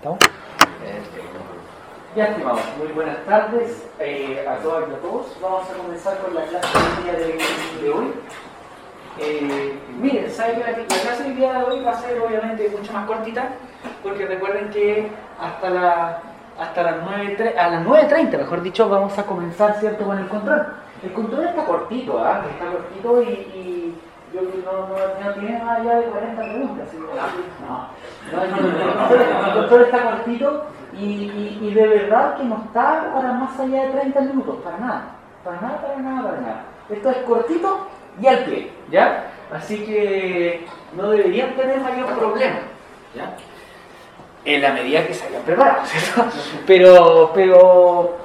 ¿Estamos? Ya, estimados, muy buenas tardes a todas y a todos. Vamos a comenzar con la clase del día de hoy. Miren, saben que la clase del día de hoy va a ser obviamente mucho más cortita, porque recuerden que hasta las 9:30, mejor dicho, vamos a comenzar, ¿cierto?, con el control. El control está cortito, está cortito y yo no tiene más allá de 40 preguntas. ¿Sí? El control está cortito y de verdad que no está para más allá de 30 minutos, para nada. Esto es cortito y al pie, ¿ya? Así que no deberían tener mayor problema, ¿ya? En la medida que se hayan preparado, ¿cierto? Pero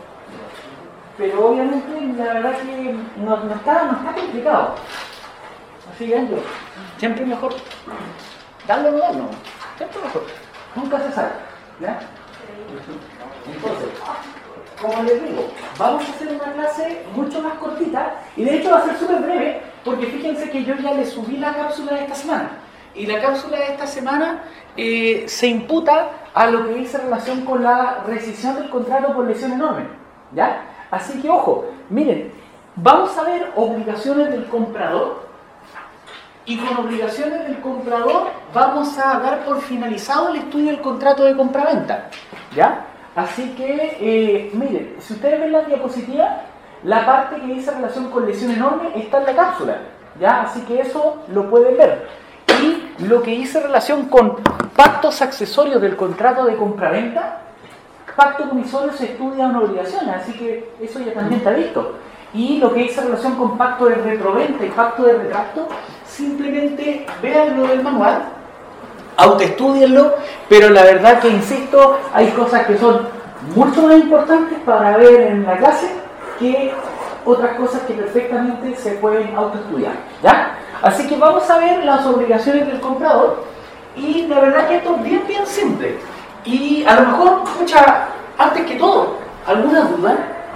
obviamente la verdad que no está complicado. Así que Andrew, siempre mejor darle no, siempre mejor, nunca se sabe, ¿ya? Entonces, como les digo, vamos a hacer una clase mucho más cortita y de hecho va a ser súper breve porque fíjense que yo ya le subí la cápsula de esta semana y la cápsula de esta semana se imputa a lo que dice relación con la rescisión del contrato por lesión enorme, ¿ya? Así que ojo, miren, vamos a ver obligaciones del comprador y con obligaciones del comprador vamos a dar por finalizado el estudio del contrato de compraventa, ¿ya? Así que, miren, si ustedes ven la diapositiva, la parte que dice relación con lesión enorme está en la cápsula, ¿ya? Así que eso lo pueden ver. Y lo que dice relación con pactos accesorios del contrato de compraventa, pacto comisorio se estudia en obligaciones, así que eso ya también está visto. Y lo que dice relación con pacto de retroventa y pacto de retracto, simplemente véanlo del manual, autoestúdienlo, pero la verdad que, insisto, hay cosas que son mucho más importantes para ver en la clase que otras cosas que perfectamente se pueden autoestudiar, ¿ya? Así que vamos a ver las obligaciones del comprador y la verdad que esto es bien simple. Y a lo mejor, antes que todo, ¿alguna duda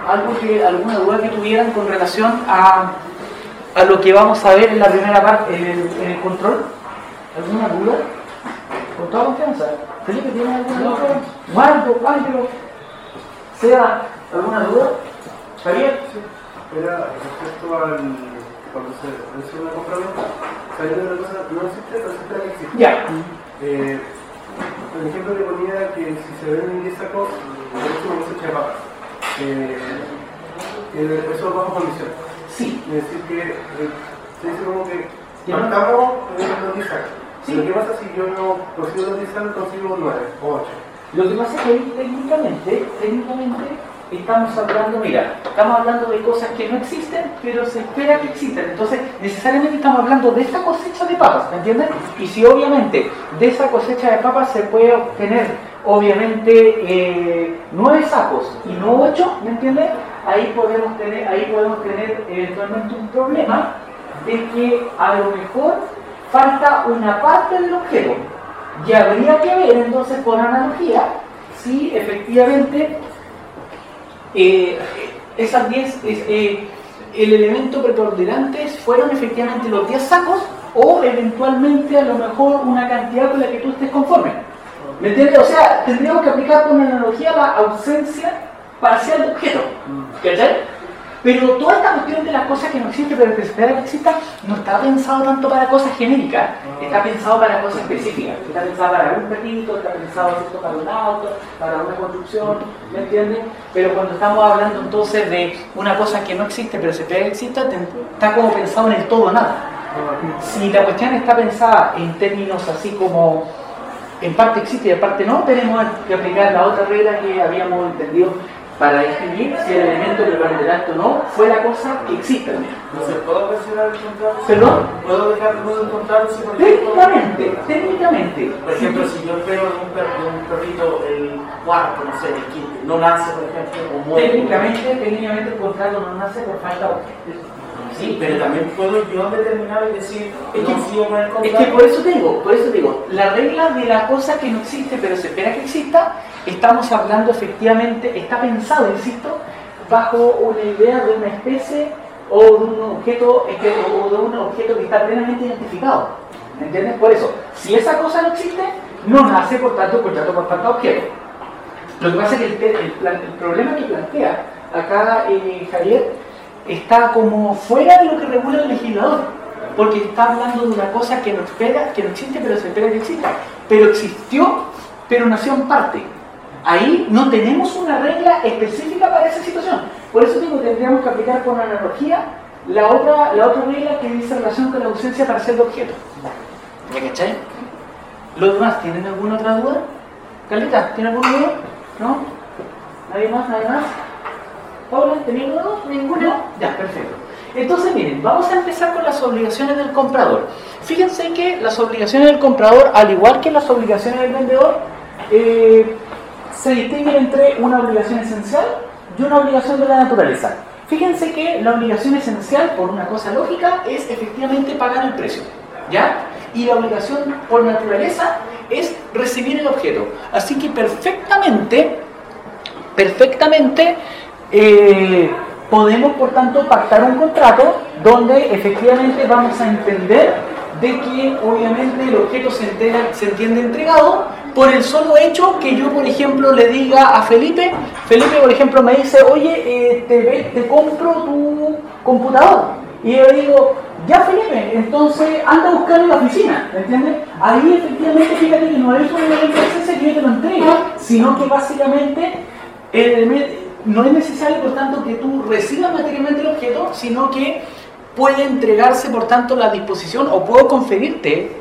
que tuvieran con relación a lo que vamos a ver en la primera parte, en el control? ¿Alguna duda? Con toda confianza. ¿Felipe tiene alguna duda? Marco, Ángelo, ¿sea alguna duda? ¿Javier? Era respecto al cuando se hace una compraventa, sabiendo que la cosa no existe, pero existe la que existe. Ya. El ejemplo que ponía que si se venden 10 sacos, es una cosecha de papas. Eso es bajo condición. Sí. Es decir, que se dice como que partamos los 10 sacos. Sí. Lo que pasa si yo no consigo los 10 sacos, consigo 9 o 8. Lo que pasa es que técnicamente estamos hablando de cosas que no existen, pero se espera que existan. Entonces, necesariamente estamos hablando de esta cosecha de papas, ¿me entienden? Y si obviamente de esa cosecha de papas se puede obtener, obviamente, 9 sacos y no 8, ¿me entienden? Ahí podemos tener eventualmente un problema de que a lo mejor falta una parte del objeto. Y habría que ver entonces, por analogía, si efectivamente esas 10, el elemento preponderante fueron efectivamente los 10 sacos o eventualmente a lo mejor una cantidad con la que tú estés conforme. ¿Me entiendes? O sea, tendríamos que aplicar con analogía la ausencia parcial de objeto. ¿Cachai? Pero toda esta cuestión de las cosas que no existen pero que se espera que existan no está pensado tanto para cosas genéricas, está pensado para cosas específicas. Está pensado para un perrito, está pensado para un auto, para una construcción, ¿me entiendes? Pero cuando estamos hablando entonces de una cosa que no existe pero se espera que exista, está como pensado en el todo o nada. Si la cuestión está pensada en términos así como en parte existe y en parte no, tenemos que aplicar la otra regla que habíamos entendido para distinguir si el elemento preponderante o no fue la cosa que existe. Entonces, ¿puedo mencionar el contrato? ¿Perdón? ¿Puedo encontrar si por ejemplo? Técnicamente. Por ejemplo, si yo espero de un perrito el cuarto, no sé, el quinto, no nace, por ejemplo, o muere. Técnicamente el contrato no nace por falta de objeto. Sí, pero también puedo yo determinar y decir, no sigo con el contrato. Es que por eso te digo, la regla de la cosa que no existe pero se espera que exista, estamos hablando efectivamente, está pensado, insisto, bajo una idea de una especie o de un objeto que está plenamente identificado. ¿Me entiendes? Por eso, si esa cosa no existe, no nace, por tanto, el contrato por falta de objeto. Lo que pasa es que el problema que plantea acá Javier está como fuera de lo que regula el legislador, porque está hablando de una cosa que no existe, pero se espera que exista. Pero existió, pero nació en parte. Ahí no tenemos una regla específica para esa situación. Por eso digo que tendríamos que aplicar con analogía la otra regla que dice relación con la ausencia parcial de objeto. ¿Me cachai? ¿Los demás tienen alguna otra duda? Carlita, ¿tiene alguna duda? ¿No? ¿Nadie más? ¿Nadie más? ¿Paula, ¿tenía duda? ¿Ninguna? Ya, perfecto. Entonces, miren, vamos a empezar con las obligaciones del comprador. Fíjense que las obligaciones del comprador, al igual que las obligaciones del vendedor, se distinguen entre una obligación esencial y una obligación de la naturaleza. Fíjense que la obligación esencial, por una cosa lógica, es efectivamente pagar el precio, ¿ya? Y la obligación por naturaleza es recibir el objeto. Así que perfectamente, podemos, por tanto, pactar un contrato donde efectivamente vamos a entender de que obviamente el objeto se entiende entregado por el solo hecho que yo, por ejemplo, le diga a Felipe, por ejemplo, me dice, oye, te compro tu computador. Y yo le digo, ya Felipe, entonces anda a buscarlo en la oficina, ¿entiendes? Ahí efectivamente, fíjate que no es un elemento esencial que yo te lo entregue, sino que básicamente no es necesario, por tanto, que tú recibas materialmente el objeto, sino que puede entregarse, por tanto, la disposición, o puedo conferirte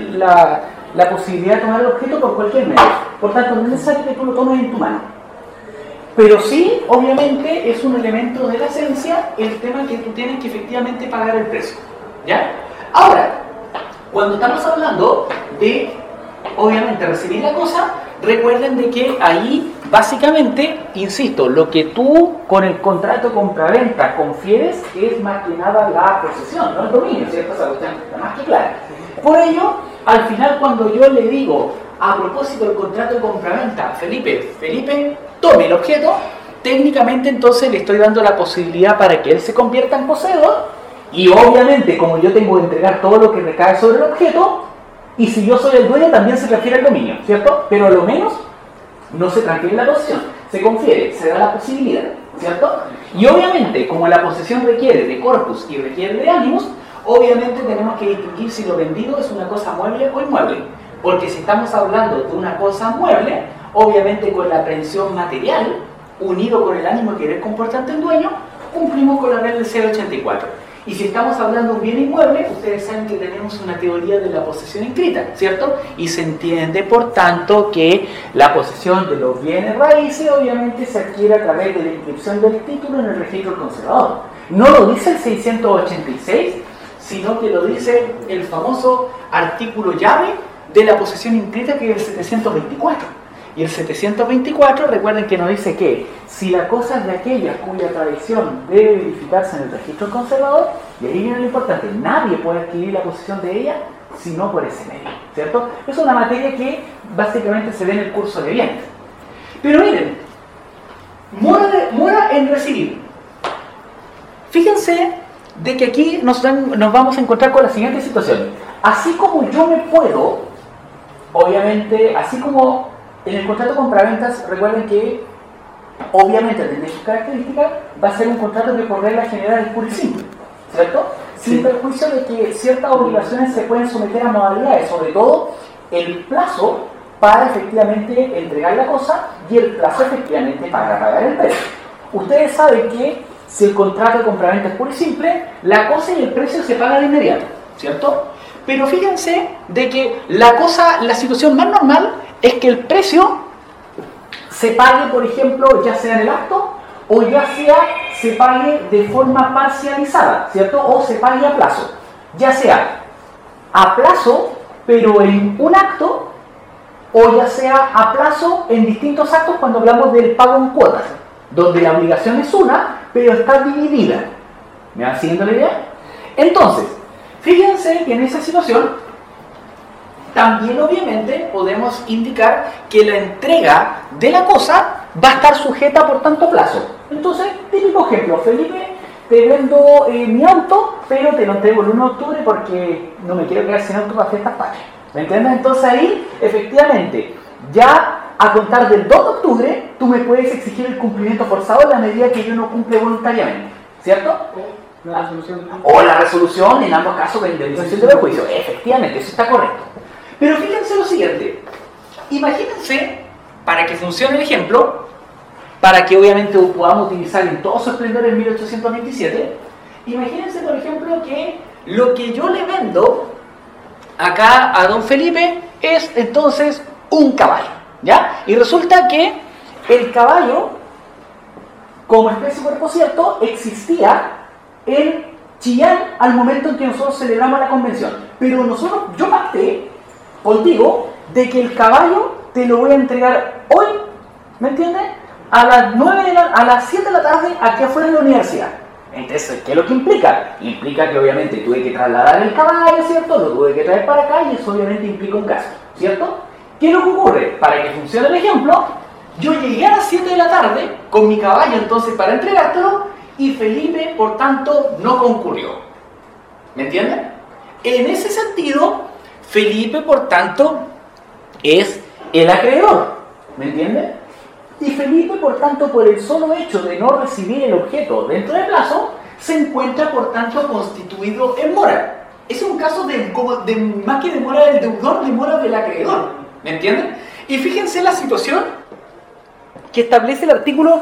la posibilidad de tomar el objeto por cualquier medio. Por tanto, no es necesario que tú lo tomes en tu mano. Pero sí, obviamente, es un elemento de la esencia el tema que tú tienes que efectivamente pagar el precio, ¿ya? Ahora, cuando estamos hablando de, obviamente, recibir la cosa, recuerden de que ahí, básicamente, insisto, lo que tú con el contrato de compraventa confieres es más que nada la posesión, no el dominio, ¿cierto? Esa cuestión está más que clara. Por ello, al final, cuando yo le digo, a propósito del contrato de compraventa, Felipe, tome el objeto, técnicamente entonces le estoy dando la posibilidad para que él se convierta en poseedor, y obviamente, como yo tengo que entregar todo lo que recae sobre el objeto, y si yo soy el dueño, también se transfiere al dominio, ¿cierto? Pero a lo menos no se transfiere la posesión, se confiere, se da la posibilidad, ¿cierto? Y obviamente, como la posesión requiere de corpus y requiere de ánimos, obviamente tenemos que distinguir si lo vendido es una cosa mueble o inmueble. Porque si estamos hablando de una cosa mueble, obviamente con la aprehensión material, unido con el ánimo de querer comportarte el dueño, cumplimos con la regla del 084. Y si estamos hablando de un bien inmueble, ustedes saben que tenemos una teoría de la posesión inscrita, ¿cierto? Y se entiende, por tanto, que la posesión de los bienes raíces obviamente se adquiere a través de la inscripción del título en el registro del conservador. No lo dice el 686, sino que lo dice el famoso artículo llave de la posesión inscrita, que es el 724. Y el 724, recuerden que nos dice que si la cosa es de aquella cuya tradición debe verificarse en el registro del conservador, y ahí viene lo importante, nadie puede adquirir la posesión de ella sino por ese medio, ¿cierto? Es una materia que básicamente se ve en el curso de bienes. Pero miren, mora en recibir. Fíjense de que aquí nos vamos a encontrar con la siguiente situación. Así como yo me puedo, obviamente, así como en el contrato de compraventas, recuerden que obviamente desde sus características va a ser un contrato que por regla general es puro y simple, ¿cierto? Sin perjuicio de que ciertas obligaciones se pueden someter a modalidades, sobre todo el plazo para efectivamente entregar la cosa y el plazo efectivamente para pagar el precio. Ustedes saben que si el contrato de compraventa es puro y simple, la cosa y el precio se pagan de inmediato, ¿cierto? Pero fíjense de que la situación más normal es que el precio se pague, por ejemplo, ya sea en el acto o ya sea se pague de forma parcializada, ¿cierto? O se pague a plazo, ya sea a plazo pero en un acto o ya sea a plazo en distintos actos cuando hablamos del pago en cuotas, donde la obligación es una pero está dividida. ¿Me van siguiendo la idea? Entonces, fíjense que en esa situación también obviamente podemos indicar que la entrega de la cosa va a estar sujeta por tanto plazo. Entonces, típico ejemplo, Felipe, te vendo mi auto, pero te lo entrego el 1 de octubre porque no me quiero quedar sin auto para fiestas patrias. ¿Me entiendes? Entonces ahí, efectivamente, ya a contar del 2 de octubre, tú me puedes exigir el cumplimiento forzado en la medida que yo no cumple voluntariamente, ¿cierto? O la resolución, en ambos casos, de indemnización de perjuicio. Efectivamente, eso está correcto. Pero fíjense lo siguiente. Imagínense, para que funcione el ejemplo, para que obviamente podamos utilizar en todo su esplendor el 1827, imagínense, por ejemplo, que lo que yo le vendo acá a don Felipe es entonces un caballo, ¿ya? Y resulta que el caballo, como especie cuerpo cierto, existía en Chillán al momento en que nosotros celebramos la convención. Pero yo pacté contigo de que el caballo te lo voy a entregar hoy, ¿me entiendes? A las 7 de la tarde aquí afuera en la universidad. Entonces, ¿qué es lo que implica? Implica que obviamente tuve que trasladar el caballo, ¿cierto? Lo tuve que traer para acá y eso obviamente implica un gasto, ¿cierto? ¿Qué es lo que ocurre? Para que funcione el ejemplo, yo llegué a las 7 de la tarde con mi caballo entonces para entregártelo y Felipe, por tanto, no concurrió. ¿Me entienden? En ese sentido, Felipe, por tanto, es el acreedor. ¿Me entienden? Y Felipe, por tanto, por el solo hecho de no recibir el objeto dentro del plazo, se encuentra, por tanto, constituido en mora. Es un caso más que de mora del deudor, de mora del acreedor. ¿Me entienden? Y fíjense la situación que establece el artículo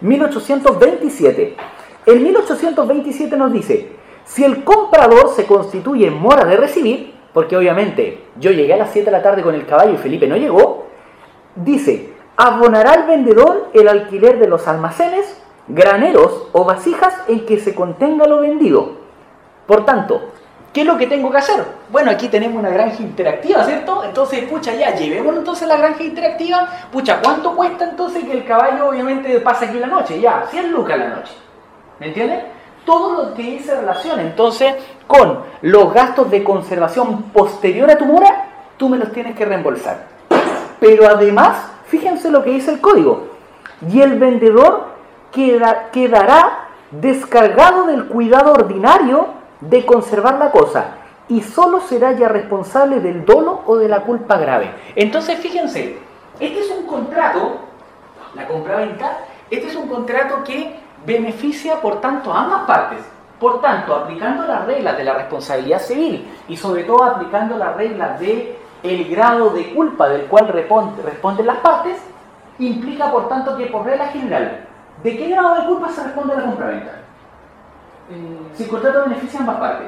1827. El 1827 nos dice, si el comprador se constituye en mora de recibir, porque obviamente yo llegué a las 7 de la tarde con el caballo y Felipe no llegó, dice, abonará el vendedor el alquiler de los almacenes, graneros o vasijas en que se contenga lo vendido. Por tanto, ¿qué es lo que tengo que hacer? Bueno, aquí tenemos una granja interactiva, ¿cierto? Entonces, pucha, ya, llevémonos entonces la granja interactiva. Pucha, ¿cuánto cuesta entonces que el caballo obviamente pase aquí la noche? Ya, 100 lucas la noche. ¿Me entiendes? Todo lo que dice relación entonces con los gastos de conservación posterior a tu mora, tú me los tienes que reembolsar. Pero además, fíjense lo que dice el código. Y el vendedor quedará descargado del cuidado ordinario de conservar la cosa y solo será ya responsable del dolo o de la culpa grave. Entonces, fíjense, este es un contrato, la compraventa, este es un contrato que beneficia, por tanto, a ambas partes. Por tanto, aplicando las reglas de la responsabilidad civil y sobre todo aplicando las reglas de el grado de culpa del cual responden las partes, implica, por tanto, que por regla general, ¿de qué grado de culpa se responde a la compraventa? Si el contrato beneficia a ambas partes.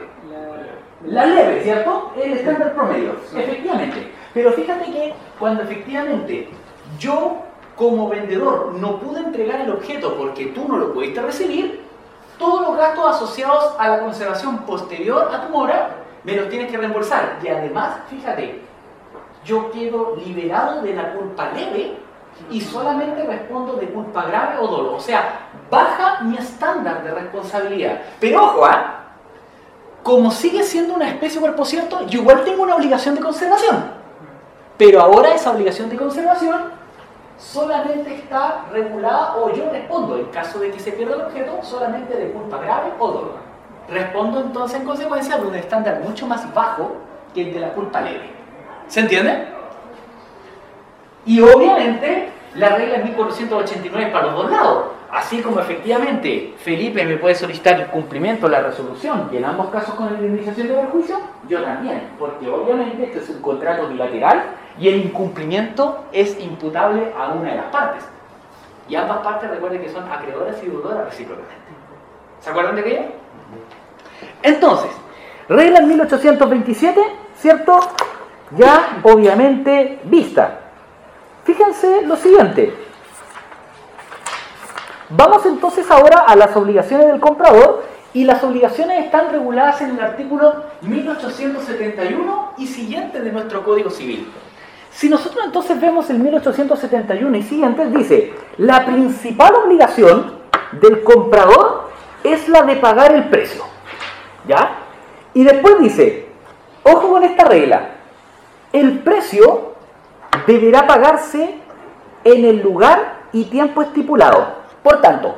La leve, ¿cierto? El estándar promedio. Sí. Efectivamente. Pero fíjate que cuando efectivamente yo, como vendedor, no pude entregar el objeto porque tú no lo pudiste recibir, todos los gastos asociados a la conservación posterior a tu mora me los tienes que reembolsar. Y además, fíjate, yo quedo liberado de la culpa leve y solamente respondo de culpa grave o dolo. O sea, baja mi estándar de responsabilidad. Pero ojo, como sigue siendo una especie cuerpo cierto, yo igual tengo una obligación de conservación. Pero ahora esa obligación de conservación solamente está regulada, o yo respondo, en caso de que se pierda el objeto, solamente de culpa grave o dolo. Respondo entonces en consecuencia de un estándar mucho más bajo que el de la culpa leve. ¿Se entiende? Y obviamente la regla es 1489 para los dos lados. Así como efectivamente Felipe me puede solicitar el cumplimiento de la resolución y en ambos casos con la indemnización de perjuicio, yo también, porque obviamente este es un contrato bilateral y el incumplimiento es imputable a una de las partes. Y ambas partes, recuerden que son acreedoras y deudoras recíprocamente. ¿Se acuerdan de aquello? Entonces, regla 1827, ¿cierto? Ya obviamente vista. Fíjense lo siguiente. Vamos entonces ahora a las obligaciones del comprador, y las obligaciones están reguladas en el artículo 1871 y siguiente de nuestro Código Civil. Si nosotros entonces vemos el 1871 y siguientes, dice, la principal obligación del comprador es la de pagar el precio, ¿ya? Y después dice, ojo con esta regla, el precio deberá pagarse en el lugar y tiempo estipulado. Por tanto,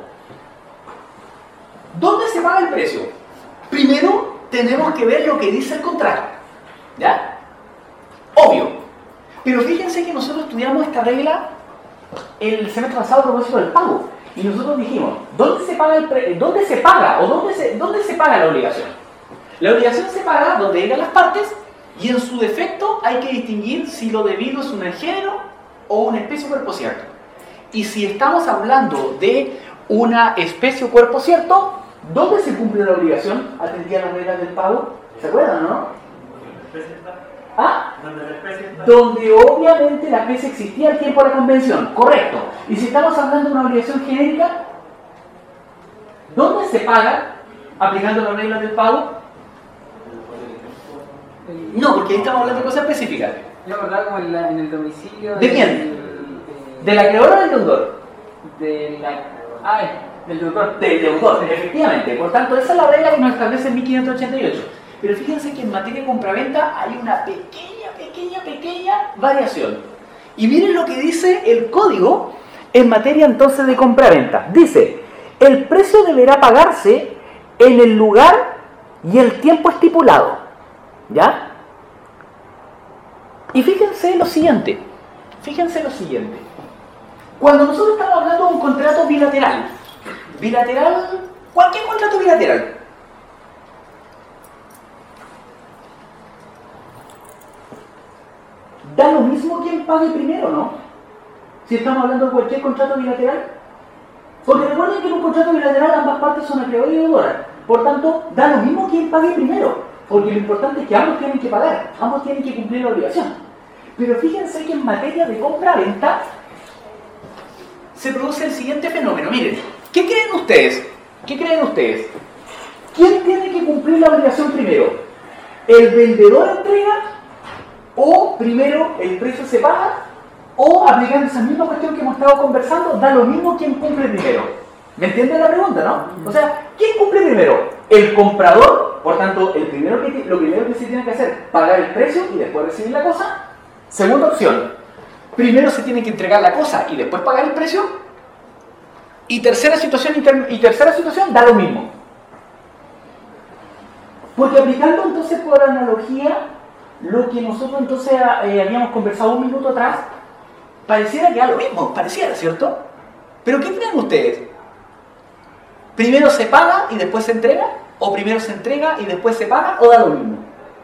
¿dónde se paga el precio? Primero tenemos que ver lo que dice el contrato, ¿ya? obvio. Pero fíjense que nosotros estudiamos esta regla el semestre pasado a propósito del pago. Y nosotros dijimos, ¿dónde se paga la obligación? La obligación se paga donde llegan las partes y en su defecto hay que distinguir si lo debido es un género o una especie o cuerpo cierto. Y si estamos hablando de una especie o cuerpo cierto, ¿dónde se cumple la obligación? Atendía las reglas del pago. ¿Se acuerdan, no? ¿Ah? Donde obviamente la especie existía al tiempo de la convención. Correcto. Y si estamos hablando de una obligación genérica, ¿dónde se paga aplicando las reglas del pago? No, porque ahí estamos hablando de cosas específicas. Yo acordaba como en el domicilio... ¿De quién? ¿De la creadora o del deudor? Del deudor. Del deudor, efectivamente. Por tanto, esa es la regla que nos establece en 1588. Pero fíjense que en materia de compraventa hay una pequeña variación. Y miren lo que dice el código en materia entonces de compraventa. Dice, el precio deberá pagarse en el lugar y el tiempo estipulado. ¿Ya? Y fíjense lo siguiente. Cuando nosotros estamos hablando de un contrato bilateral, cualquier contrato bilateral, da lo mismo quién pague primero, ¿no? Si estamos hablando de cualquier contrato bilateral. Porque recuerden que en un contrato bilateral ambas partes son acreedores y deudores. Por tanto, da lo mismo quién pague primero. Porque lo importante es que ambos tienen que pagar, ambos tienen que cumplir la obligación. Pero fíjense que en materia de compra-venta se produce el siguiente fenómeno. Miren, ¿qué creen ustedes? ¿Quién tiene que cumplir la obligación primero? ¿El vendedor entrega? ¿O primero el precio se paga? ¿O aplicando esa misma cuestión que hemos estado conversando, da lo mismo quién cumple primero? ¿Me entienden la pregunta, no? O sea, ¿quién cumple primero? El comprador, por tanto, lo primero que se tiene que hacer, pagar el precio y después recibir la cosa. Segunda opción, primero se tiene que entregar la cosa y después pagar el precio. Y tercera situación, da lo mismo. Porque aplicando entonces por analogía lo que nosotros entonces habíamos conversado un minuto atrás, pareciera que da lo mismo, ¿cierto? Pero ¿qué creen ustedes? ¿Primero se paga y después se entrega? ¿O primero se entrega y después se paga? ¿O da lo mismo?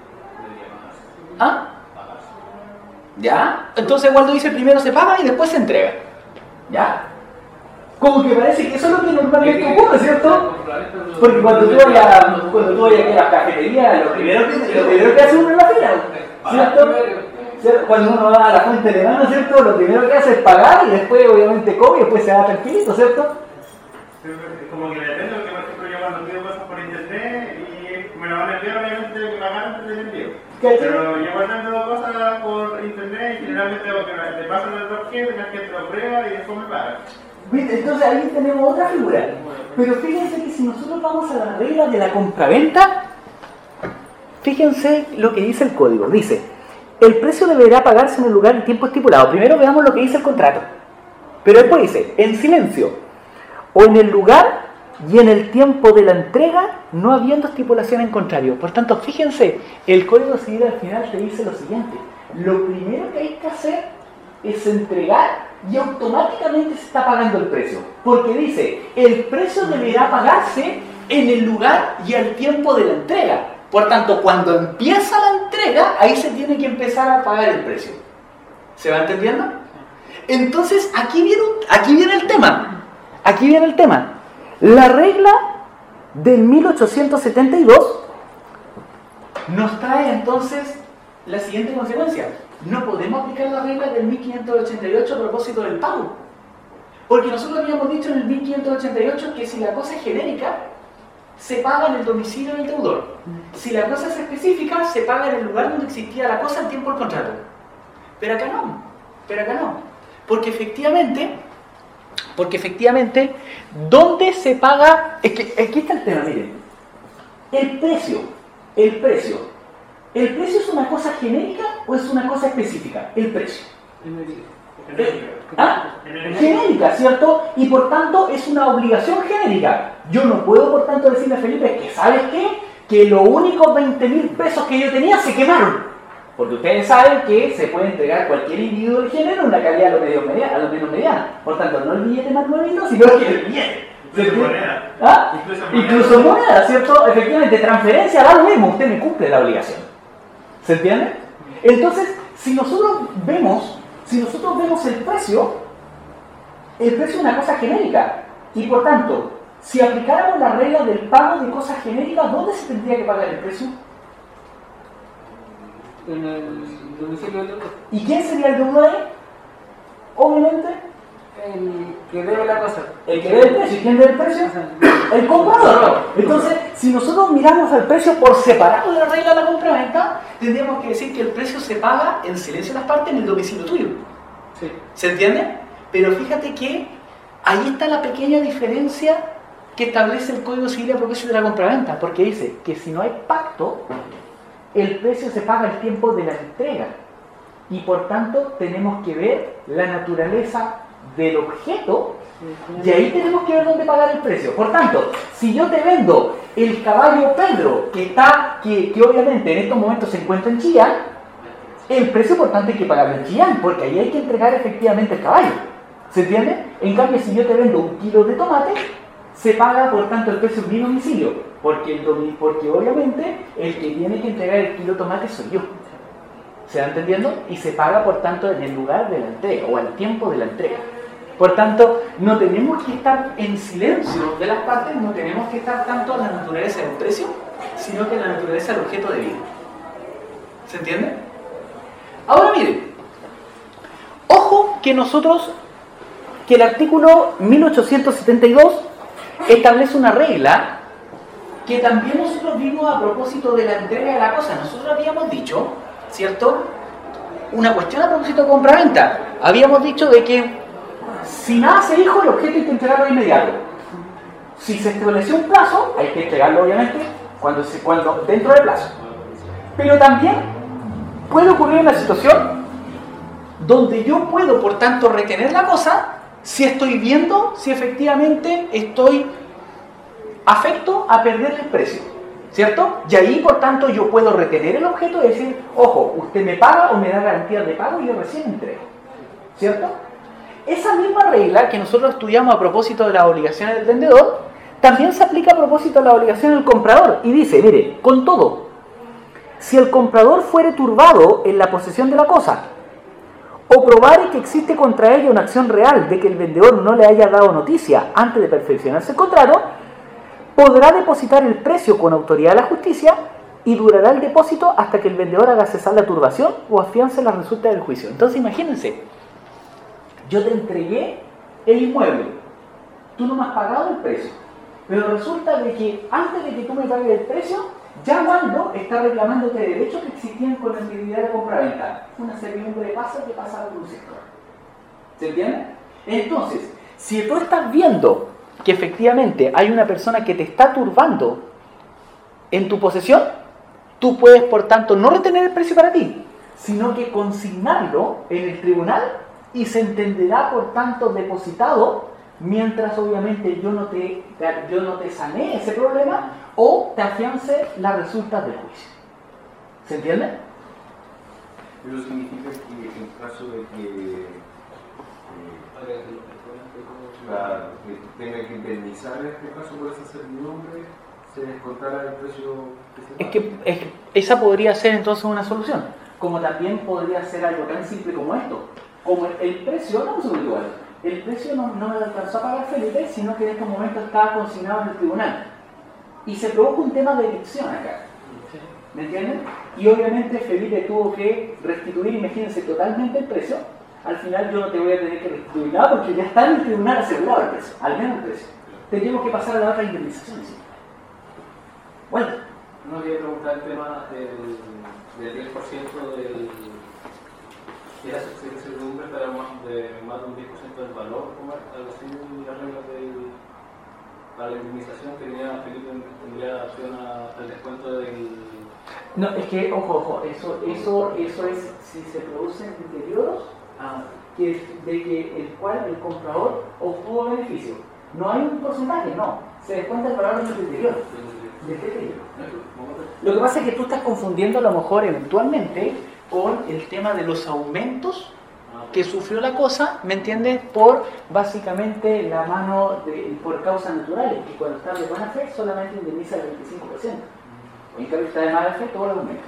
¿Ah? ¿Ya? Entonces Waldo dice primero se paga y después se entrega. ¿Ya? Como que parece que eso es lo que normalmente ocurre, ¿cierto? Porque cuando tú vayas a la cafetería, lo primero que hace uno en la fila, ¿cierto? Cuando uno va a la fuente de mano, ¿cierto? Lo primero que hace es pagar y después obviamente come y después se va tranquilito, ¿cierto? Como que depende, porque por ejemplo yo cuando pido cosas por internet y me lo van a enviar, obviamente tengo que pagar antes del envío. Pero yo guardando cosas por internet y generalmente tengo que te pasan el dropship, la gente lo prueba y después me paga. Entonces ahí tenemos otra figura. Pero fíjense que si nosotros vamos a la regla de la compraventa, fíjense lo que dice el código. Dice, el precio deberá pagarse en el lugar y tiempo estipulado. Primero veamos lo que dice el contrato. Pero después dice, en silencio, o en el lugar y en el tiempo de la entrega, no habiendo estipulación en contrario. Por tanto, fíjense, el código civil al final te dice lo siguiente. Lo primero que hay que hacer es entregar y automáticamente se está pagando el precio. Porque dice, el precio deberá pagarse en el lugar y al tiempo de la entrega. Por tanto, cuando empieza la entrega, ahí se tiene que empezar a pagar el precio. ¿Se va entendiendo? Entonces, aquí viene el tema. La regla del 1872 nos trae entonces la siguiente consecuencia. No podemos aplicar la regla del 1588 a propósito del pago. Porque nosotros habíamos dicho en el 1588 que si la cosa es genérica, se paga en el domicilio del deudor. Si la cosa es específica, se paga en el lugar donde existía la cosa al tiempo del contrato. Pero acá no. Porque efectivamente, ¿dónde se paga? Es que aquí está el tema, miren. El precio. ¿El precio es una cosa genérica o es una cosa específica? El precio. Genérica, ¿cierto? Y por tanto es una obligación genérica. Yo no puedo, por tanto, decirle a Felipe que, ¿sabes qué? Que los únicos 20.000 pesos que yo tenía se quemaron. Porque ustedes saben que se puede entregar cualquier individuo del género en una calidad a lo menos mediana. Por tanto, no el billete más nuevito, sino que el billete. Incluso moneda. ¿Ah? Incluso moneda, ¿cierto? Efectivamente, transferencia da lo mismo, usted me cumple la obligación. ¿Se entiende? Entonces, si nosotros vemos el precio es una cosa genérica. Y por tanto, si aplicáramos la regla del pago de cosas genéricas, ¿dónde se tendría que pagar el precio? En el domicilio del deudor. ¿Y quién sería el deudor ahí? Obviamente, El que debe la cosa. el que debe el precio. ¿Y quién debe el precio? El comprador. Entonces, si nosotros miramos al precio por separado de la regla de la compra-venta, tendríamos que decir que el precio se paga en silencio de las partes en el domicilio tuyo. Sí. ¿Se entiende? Pero fíjate que ahí está la pequeña diferencia que establece el Código Civil a propósito de la compraventa, porque dice que si no hay pacto, el precio se paga al tiempo de la entrega y por tanto tenemos que ver la naturaleza del objeto y ahí tenemos que ver dónde pagar el precio. Por tanto, si yo te vendo el caballo Pedro que obviamente en estos momentos se encuentra en Chillán, el precio por tanto hay que pagarlo en Chillán, porque ahí hay que entregar efectivamente el caballo. ¿Se entiende? En cambio, si yo te vendo 1 kilo de tomate, se paga por tanto el precio en mi domicilio, porque obviamente el que tiene que entregar el kilo de tomate soy yo. ¿Se va entendiendo? Y se paga por tanto en el lugar de la entrega o al tiempo de la entrega. Por tanto, no tenemos que estar en silencio de las partes, no tenemos que estar tanto en la naturaleza del precio, sino que en la naturaleza del objeto de vida. ¿Se entiende? Ahora miren, ojo que el artículo 1872 establece una regla que también nosotros vimos a propósito de la entrega de la cosa. Nosotros habíamos dicho, ¿cierto? Una cuestión a propósito de compra-venta. Habíamos dicho de que si nace hijo, el objeto hay que entregarlo de inmediato. Si se estableció un plazo, hay que entregarlo obviamente cuando dentro del plazo. Pero también puede ocurrir una situación donde yo puedo, por tanto, retener la cosa si estoy viendo si efectivamente estoy afecto a perder el precio, ¿cierto? Y ahí, por tanto, yo puedo retener el objeto y decir, ojo, usted me paga o me da garantía de pago y yo recién entrego, ¿cierto? Esa misma regla que nosotros estudiamos a propósito de las obligaciones del vendedor, también se aplica a propósito de las obligaciones del comprador y dice, mire, con todo, si el comprador fuere turbado en la posesión de la cosa, o probare que existe contra ella una acción real de que el vendedor no le haya dado noticia antes de perfeccionarse el contrato, podrá depositar el precio con autoridad de la justicia y durará el depósito hasta que el vendedor haga cesar la turbación o afiance las resultas del juicio. Entonces imagínense, yo te entregué el inmueble, tú no me has pagado el precio, pero resulta de que antes de que tú me pagues el precio, ya Waldo está reclamándote derechos que existían con la actividad de compra-venta. Una servidumbre de paso que pasaba por un sector. ¿Se entiende? Entonces, si tú estás viendo que efectivamente hay una persona que te está turbando en tu posesión, tú puedes, por tanto, no retener el precio para ti, sino que consignarlo en el tribunal y se entenderá, por tanto, depositado mientras obviamente yo no te sané ese problema o te afiance las resultas del juicio. ¿Se entiende? Eso significa que en caso de que tenga que indemnizar en este caso por esa servidumbre, se descontará el precio que se paga. Esa podría ser entonces una solución, como también podría ser algo tan simple como esto, como el precio, no es igual. El precio no me lo alcanzó a pagar Felipe, sino que en este momento estaba consignado en el tribunal. Y se produjo un tema de elección acá. ¿Me entienden? Y obviamente Felipe tuvo que restituir, imagínense, totalmente el precio. Al final yo no te voy a tener que restituir nada porque ya está en el tribunal asegurado el precio, al menos el precio. Tendríamos que pasar a la otra indemnización. ¿Sí? Bueno. No quería preguntar el tema del 10% de la servidumbre para más de un 10% del valor, como algo así, las reglas para la indemnización que tenía Felipe, tendría opción al descuento del... No, es que, ojo, eso es si se producen deterioros de que el cual el comprador obtuvo beneficio. No hay un porcentaje, no. Se descuenta el valor del deterioro. Lo que pasa es que tú estás confundiendo a lo mejor eventualmente con el tema de los aumentos que sufrió la cosa, ¿me entiendes? Por básicamente la mano por causas naturales, que cuando está de buena fe solamente indemniza el 25%. En cambio está de mala fe, todo lo aumenta.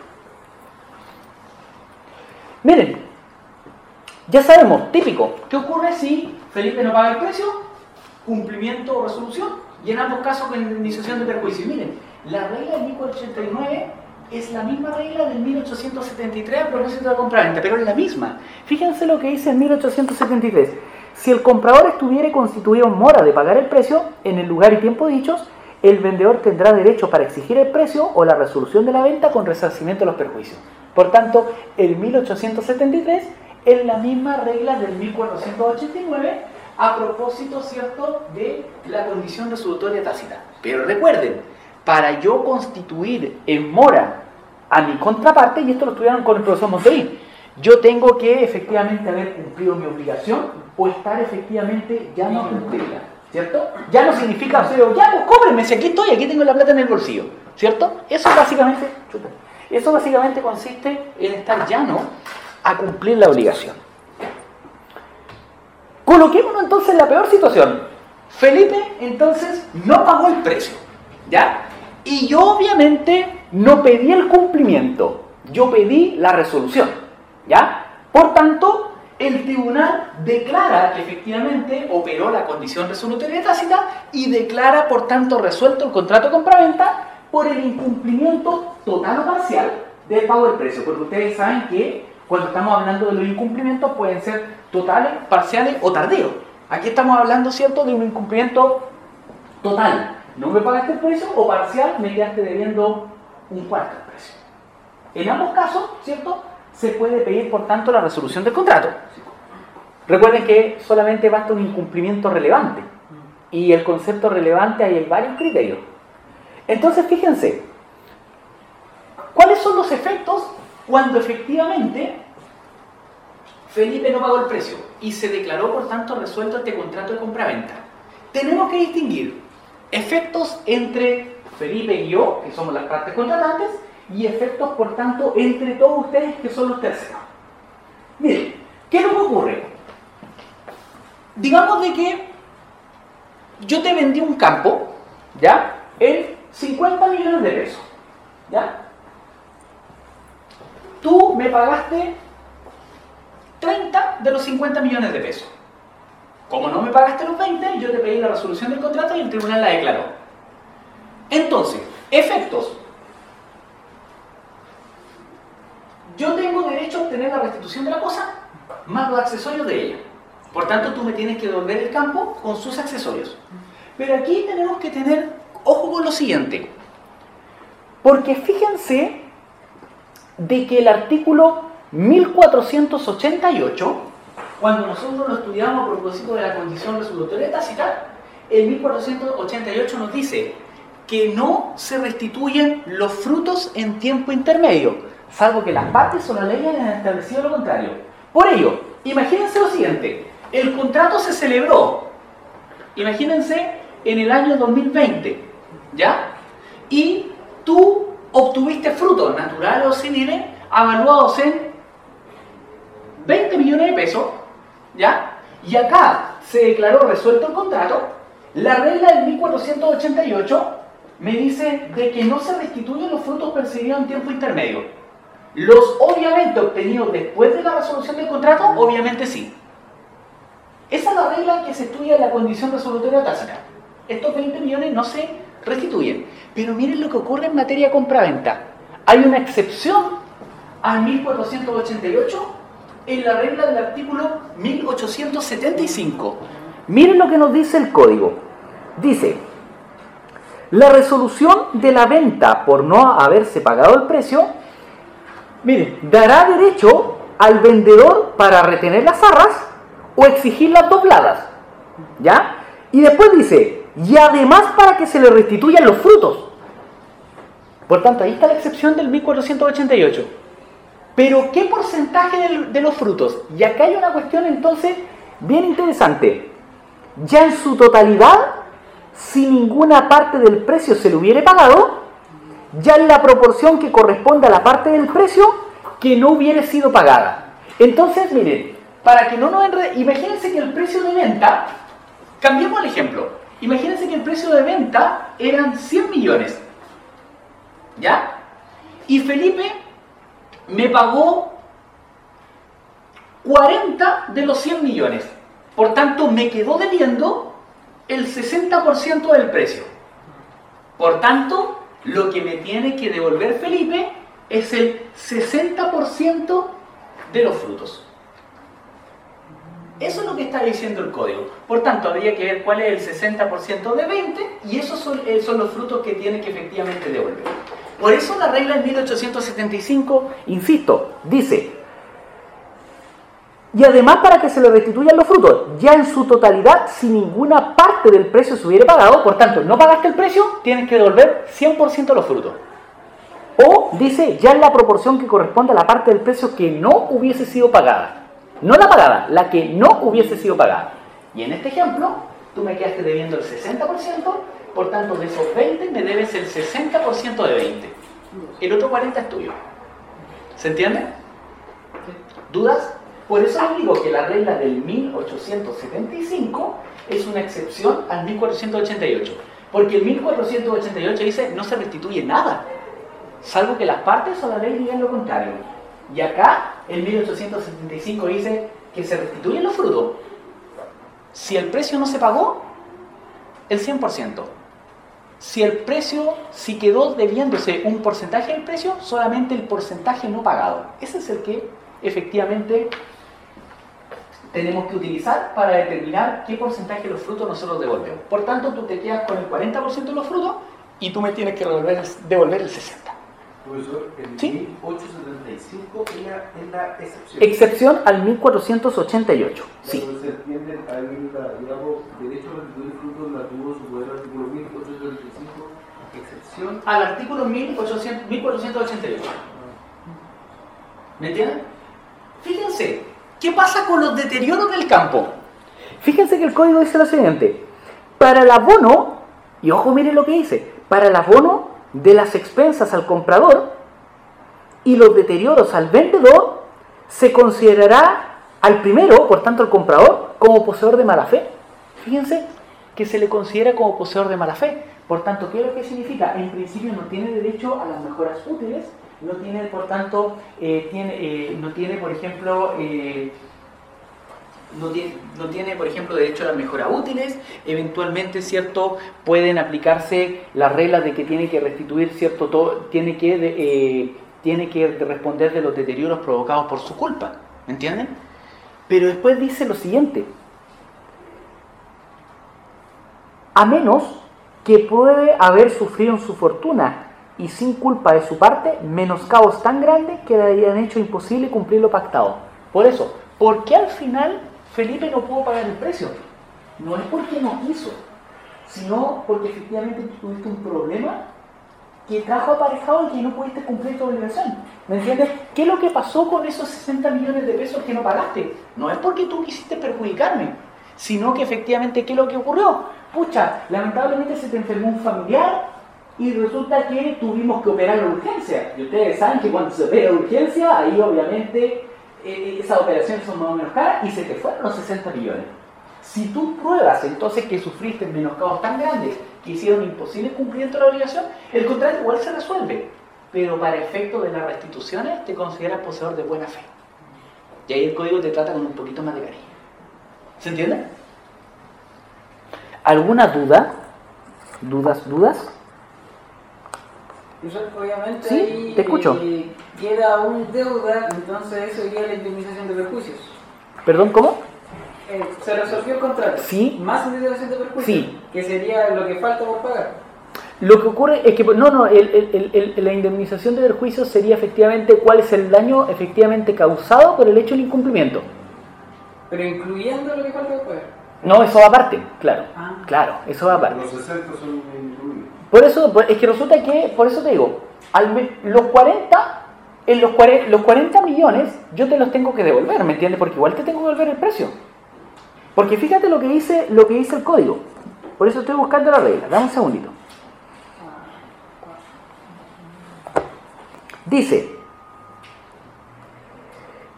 Miren, ya sabemos, típico, ¿qué ocurre si Felipe no paga el precio? Cumplimiento o resolución. Y en ambos casos con indemnización de perjuicio. Miren, la regla del 1489 es la misma regla del 1873 a propósito de la compraventa, pero es la misma. Fíjense lo que dice el 1873. Si el comprador estuviere constituido en mora de pagar el precio, en el lugar y tiempo dichos, el vendedor tendrá derecho para exigir el precio o la resolución de la venta con resarcimiento de los perjuicios. Por tanto, el 1873 es la misma regla del 1489 a propósito, ¿cierto?, de la condición resolutoria tácita. Pero recuerden, para yo constituir en mora a mi contraparte, y esto lo estudiaron con el profesor Monterí, yo tengo que efectivamente haber cumplido mi obligación o estar efectivamente ya no cumplida, ¿cierto? Ya no significa, o sea, ya pues cóbrenme, si aquí estoy, aquí tengo la plata en el bolsillo, ¿cierto? Eso básicamente consiste en estar llano a cumplir la obligación. Coloquémonos entonces en la peor situación. Felipe entonces no pagó el precio, ¿ya? Y yo obviamente no pedí el cumplimiento, yo pedí la resolución, ¿ya? Por tanto, el tribunal declara que efectivamente operó la condición resolutoria tácita y declara, por tanto, resuelto el contrato de compraventa por el incumplimiento total o parcial del pago del precio. Porque ustedes saben que cuando estamos hablando de los incumplimientos pueden ser totales, parciales o tardíos. Aquí estamos hablando, ¿cierto?, de un incumplimiento total. No me pagaste el precio, o parcial, me quedaste debiendo un cuarto del precio. En ambos casos, ¿cierto?, se puede pedir, por tanto, la resolución del contrato. Recuerden que solamente basta un incumplimiento relevante. Y el concepto relevante hay varios criterios. Entonces, fíjense, ¿cuáles son los efectos cuando efectivamente Felipe no pagó el precio y se declaró, por tanto, resuelto este contrato de compraventa? Tenemos que distinguir efectos entre Felipe y yo, que somos las partes contratantes, y efectos, por tanto, entre todos ustedes, que son los terceros. Miren, ¿qué es lo que ocurre? Digamos de que yo te vendí un campo, ¿ya?, en 50 millones de pesos, ¿ya? Tú me pagaste 30 de los 50 millones de pesos. Como no me pagaste los 20, yo te pedí la resolución del contrato y el tribunal la declaró. Entonces, efectos. Yo tengo derecho a obtener la restitución de la cosa más los accesorios de ella. Por tanto, tú me tienes que devolver el campo con sus accesorios. Pero aquí tenemos que tener ojo con lo siguiente. Porque fíjense de que el artículo 1488, cuando nosotros lo estudiamos a propósito de la condición resolutoria tácita, el 1488 nos dice que no se restituyen los frutos en tiempo intermedio, salvo que las partes o las leyes hayan establecido lo contrario. Por ello, imagínense lo siguiente, el contrato se celebró, imagínense, en el año 2020, ¿ya? Y tú obtuviste frutos naturales o civiles avaluados en 20 millones de pesos, ¿ya? Y acá se declaró resuelto el contrato. La regla del 1488 me dice de que no se restituyen los frutos percibidos en tiempo intermedio. Los obviamente obtenidos después de la resolución del contrato, obviamente sí. Esa es la regla que se estudia en la condición resolutoria tácita. Estos 20 millones no se restituyen. Pero miren lo que ocurre en materia de compraventa. Hay una excepción al 1488 en la regla del artículo 1875. Miren lo que nos dice el código. Dice: la resolución de la venta por no haberse pagado el precio, miren, dará derecho al vendedor para retener las arras o exigirlas dobladas, ¿ya? Y después dice, y además para que se le restituyan los frutos. Por tanto, ahí está la excepción del 1488. Pero, ¿qué porcentaje de los frutos? Y acá hay una cuestión entonces bien interesante. Ya en su totalidad, si ninguna parte del precio se le hubiere pagado, ya en la proporción que corresponde a la parte del precio que no hubiera sido pagada. Entonces, miren, para que no nos imagínense que el precio de venta, cambiemos el ejemplo, imagínense que el precio de venta eran 100 millones, ¿ya? Y Felipe me pagó 40 de los 100 millones. Por tanto, me quedó debiendo el 60% del precio. Por tanto, lo que me tiene que devolver Felipe es el 60% de los frutos. Eso es lo que está diciendo el código. Por tanto, habría que ver cuál es el 60% de 20 y esos son los frutos que tiene que efectivamente devolver. Por eso la regla en 1875, insisto, dice: y además para que se le restituyan los frutos, ya en su totalidad, si ninguna parte del precio se hubiera pagado, por tanto, no pagaste el precio, tienes que devolver 100% de los frutos. O dice, ya en la proporción que corresponde a la parte del precio que no hubiese sido pagada. No la pagada, la que no hubiese sido pagada. Y en este ejemplo, tú me quedaste debiendo el 60%, por tanto, de esos 20 me debes el 60% de 20. El otro 40 es tuyo. ¿Se entiende? ¿Dudas? Por eso les digo que la regla del 1875 es una excepción al 1488. Porque el 1488 dice, no se restituye nada, salvo que las partes o la ley digan lo contrario. Y acá, el 1875 dice que se restituyen los frutos. Si el precio no se pagó, el 100%. Si quedó debiéndose un porcentaje del precio, solamente el porcentaje no pagado. Ese es el que efectivamente tenemos que utilizar para determinar qué porcentaje de los frutos nosotros devolvemos. Por tanto, tú te quedas con el 40% de los frutos y tú me tienes que devolver el 60%. Profesor, el ¿Sí? 1875 es la excepción. Excepción al 1488. Sí. Cuando se entiende ahí, digamos, derecho a restituir frutos la tuvo su poder artículo 1875, excepción Al artículo 1488. ¿Me entienden? Fíjense, ¿qué pasa con los deterioros del campo? Fíjense que el código dice lo siguiente: para el abono, y ojo, miren lo que dice, para el abono de las expensas al comprador y los deterioros al vendedor, se considerará al primero, por tanto al comprador, como poseedor de mala fe. Fíjense que se le considera como poseedor de mala fe. Por tanto, ¿qué es lo que significa? En principio no tiene derecho a las mejoras útiles, no tiene, por tanto, no tiene, por ejemplo, derecho a las mejoras útiles. Eventualmente, ¿cierto?, pueden aplicarse las reglas de que tiene que restituir, ¿cierto?, tiene que responder de los deterioros provocados por su culpa. ¿Me entienden? Pero después dice lo siguiente: a menos que puede haber sufrido en su fortuna y sin culpa de su parte menoscabos tan grandes que le hayan hecho imposible cumplir lo pactado. Por eso, ¿por qué al final Felipe no pudo pagar el precio? No es porque no quiso, sino porque efectivamente tú tuviste un problema que trajo aparejado y que no pudiste cumplir tu obligación. ¿Me entiendes? ¿Qué es lo que pasó con esos 60 millones de pesos que no pagaste? No es porque tú quisiste perjudicarme, sino que efectivamente, ¿qué es lo que ocurrió? Pucha, lamentablemente se te enfermó un familiar y resulta que tuvimos que operar la urgencia. Y ustedes saben que cuando se opera urgencia, ahí obviamente esas operaciones son más o menos caras y se te fueron los 60 millones. Si tú pruebas entonces que sufriste menoscabos tan grandes que hicieron imposible cumplir la obligación, el contrato igual se resuelve, pero para efecto de las restituciones te consideras poseedor de buena fe. Y ahí el código te trata con un poquito más de cariño. ¿Se entiende? ¿Alguna duda? ¿Dudas? Obviamente Sí, ahí, te escucho. Queda un deuda, entonces eso sería la indemnización de perjuicios. ¿Perdón, cómo? Se resolvió el contrato. Sí. Más indemnización de perjuicios. Sí. Que sería lo que falta por pagar. Lo que ocurre es que, la indemnización de perjuicios sería efectivamente cuál es el daño efectivamente causado por el hecho del incumplimiento. Pero incluyendo lo que falta por pagar. No, eso va aparte, claro. Ah. Claro, eso va aparte. Los 60 son incluidos. Por eso, es que resulta que, por eso te digo, los 40 millones yo te los tengo que devolver, ¿me entiendes? Porque igual te tengo que devolver el precio. Porque fíjate lo que dice el código. Por eso estoy buscando la regla. Dame un segundito. Dice,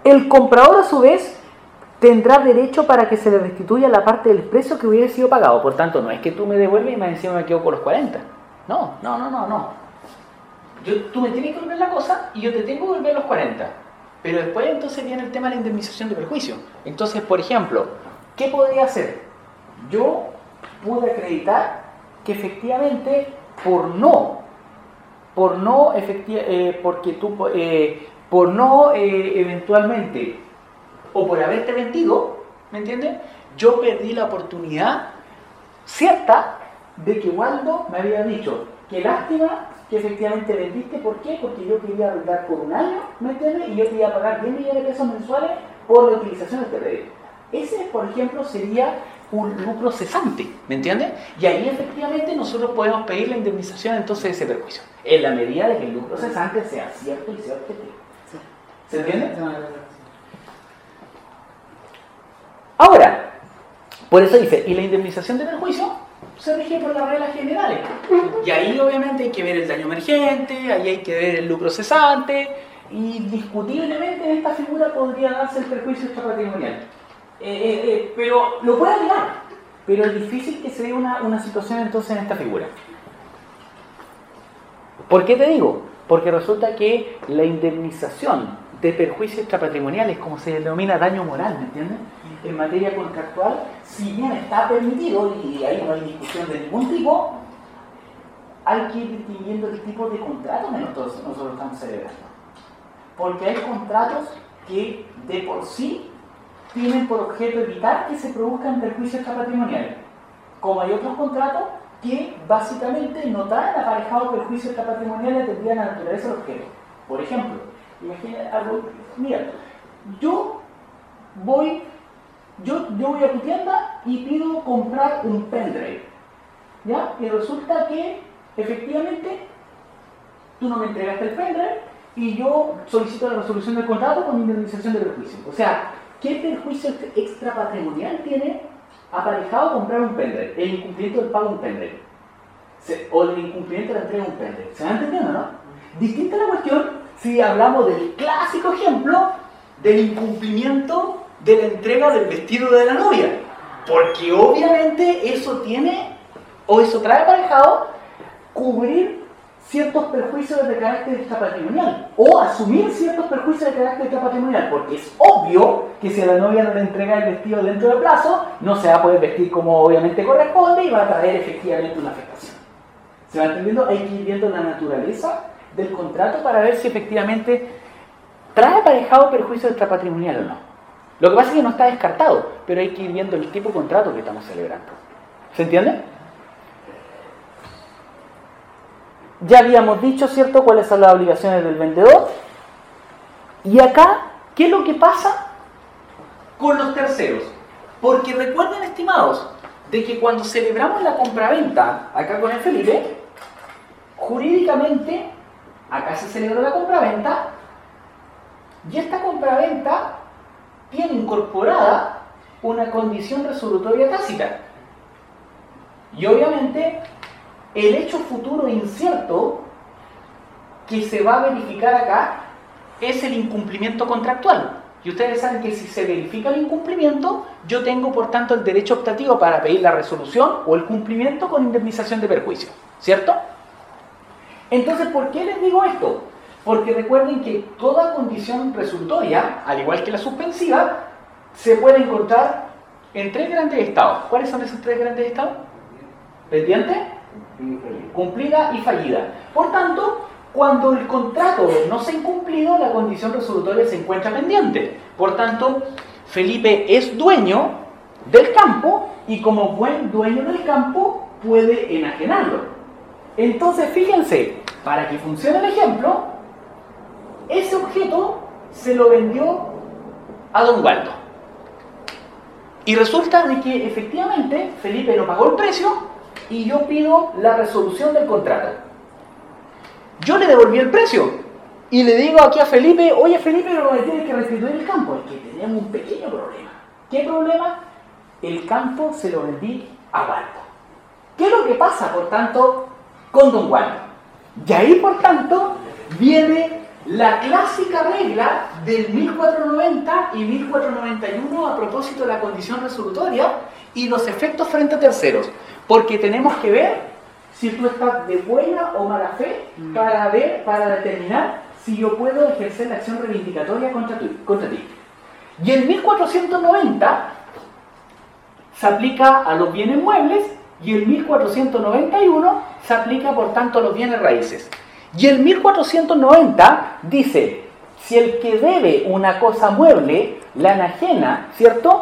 el comprador a su vez tendrá derecho para que se le restituya la parte del precio que hubiera sido pagado. Por tanto, no es que tú me devuelves y más encima me quedo con los 40. No. Tú me tienes que devolver la cosa y yo te tengo que devolver los 40. Pero después entonces viene el tema de la indemnización de perjuicio. Entonces, por ejemplo, ¿qué podría hacer? Yo pude acreditar que efectivamente por no eventualmente o por haberte vendido, ¿me entiendes? Yo perdí la oportunidad cierta de que Waldo me había dicho que lástima que efectivamente vendiste. ¿Por qué? Porque yo quería arrendar por un año, ¿me entiendes? Y yo te iba a pagar 10 millones de pesos mensuales por la utilización de este predio. Ese, por ejemplo, sería un lucro cesante, ¿me entiendes? Y ahí efectivamente nosotros podemos pedir la indemnización entonces de ese perjuicio, en la medida de que el lucro cesante sea cierto y sea objetivo. ¿Se entiende? Ahora, por eso dice, y la indemnización de perjuicio se rige por las reglas generales. Y ahí obviamente hay que ver el daño emergente, ahí hay que ver el lucro cesante, y discutiblemente en esta figura podría darse el perjuicio extrapatrimonial. Pero lo puede alegar, pero es difícil que se dé una situación entonces en esta figura. ¿Por qué te digo? Porque resulta que la indemnización de perjuicios extrapatrimoniales, como se denomina daño moral, ¿me entiendes? En materia contractual, si bien está permitido, y ahí no hay discusión de ningún tipo, hay que ir distinguiendo el tipo de contratos que nosotros estamos celebrando. Porque hay contratos que de por sí tienen por objeto evitar que se produzcan perjuicios extrapatrimoniales, como hay otros contratos que básicamente no traen aparejados perjuicios extrapatrimoniales debido a la naturaleza del objeto. Por ejemplo, imagina algo, mira, yo voy a tu tienda y pido comprar un pendrive, ¿ya? Y resulta que efectivamente tú no me entregaste el pendrive y yo solicito la resolución del contrato con indemnización de perjuicio. O sea, ¿qué perjuicio extrapatrimonial tiene aparejado comprar un pendrive? El incumplimiento del pago de un pendrive. O el incumplimiento de la entrega de un pendrive. ¿Se va entendiendo, no? Distinta la cuestión si hablamos del clásico ejemplo del incumplimiento de la entrega del vestido de la novia. Porque obviamente eso trae aparejado cubrir ciertos perjuicios de carácter extrapatrimonial o asumir ciertos perjuicios de carácter extrapatrimonial, porque es obvio que si a la novia no le entrega el vestido dentro del plazo, no se va a poder vestir como obviamente corresponde y va a traer efectivamente una afectación. ¿Se va entendiendo? Hay que ir viendo la naturaleza del contrato para ver si efectivamente trae aparejado perjuicio extrapatrimonial o no. Lo que pasa es que no está descartado, pero hay que ir viendo el tipo de contrato que estamos celebrando. ¿Se entiende? Ya habíamos dicho, ¿cierto?, cuáles son las obligaciones del vendedor. Y acá, ¿qué es lo que pasa con los terceros? Porque recuerden, estimados, de que cuando celebramos la compraventa, acá con el Felipe, jurídicamente, acá se celebró la compraventa, y esta compraventa tiene incorporada una condición resolutoria tácita. Y obviamente, el hecho futuro incierto que se va a verificar acá es el incumplimiento contractual. Y ustedes saben que si se verifica el incumplimiento, yo tengo por tanto el derecho optativo para pedir la resolución o el cumplimiento con indemnización de perjuicio, ¿cierto? Entonces, ¿por qué les digo esto? Porque recuerden que toda condición resolutoria, al igual que la suspensiva, se puede encontrar en tres grandes estados. ¿Cuáles son esos tres grandes estados? Pendiente, cumplida y fallida. Por tanto, cuando el contrato no se ha incumplido, la condición resolutoria se encuentra pendiente. Por tanto, Felipe es dueño del campo y como buen dueño del campo puede enajenarlo. Entonces, fíjense, para que funcione el ejemplo, ese objeto se lo vendió a don Waldo. Y resulta de que efectivamente Felipe no pagó el precio y yo pido la resolución del contrato. Yo le devolví el precio y le digo aquí a Felipe, oye Felipe, pero me tienes que restituir el campo. Es que tenemos un pequeño problema. ¿Qué problema? El campo se lo vendí a Waldo. ¿Qué es lo que pasa, por tanto, con don Waldo? Y ahí, por tanto, viene la clásica regla del 1490 y 1491 a propósito de la condición resolutoria y los efectos frente a terceros, porque tenemos que ver si tú estás de buena o mala fe para determinar si yo puedo ejercer la acción reivindicatoria contra ti. Y el 1490 se aplica a los bienes muebles y el 1491 se aplica por tanto a los bienes raíces. Y el 1490 dice, si el que debe una cosa mueble la enajena, ¿cierto?,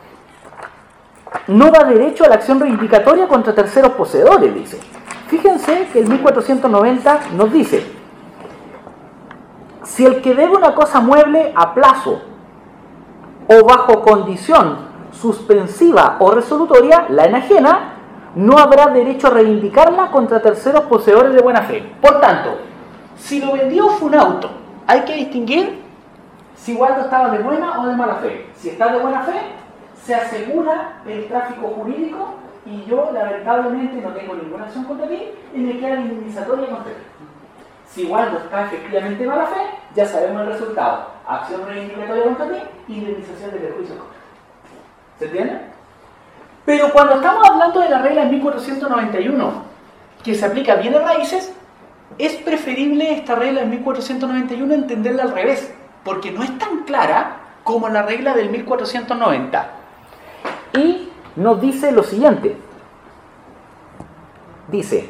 no da derecho a la acción reivindicatoria contra terceros poseedores, dice. Fíjense que el 1490 nos dice, si el que debe una cosa mueble a plazo o bajo condición suspensiva o resolutoria, la enajena, no habrá derecho a reivindicarla contra terceros poseedores de buena fe. Por tanto, si lo vendido fue un auto, hay que distinguir si Waldo estaba de buena o de mala fe. Si está de buena fe, se asegura el tráfico jurídico y yo lamentablemente no tengo ninguna acción contra ti y me queda la indemnizatoria contra ti. Si Waldo está efectivamente de mala fe, ya sabemos el resultado. Acción reivindicatoria contra ti, indemnización de perjuicio contra ti. ¿Se entiende? Pero cuando estamos hablando de la regla en 1491, que se aplica a bienes raíces, es preferible esta regla en 1491 entenderla al revés, porque no es tan clara como la regla del 1490. Y nos dice lo siguiente. Dice,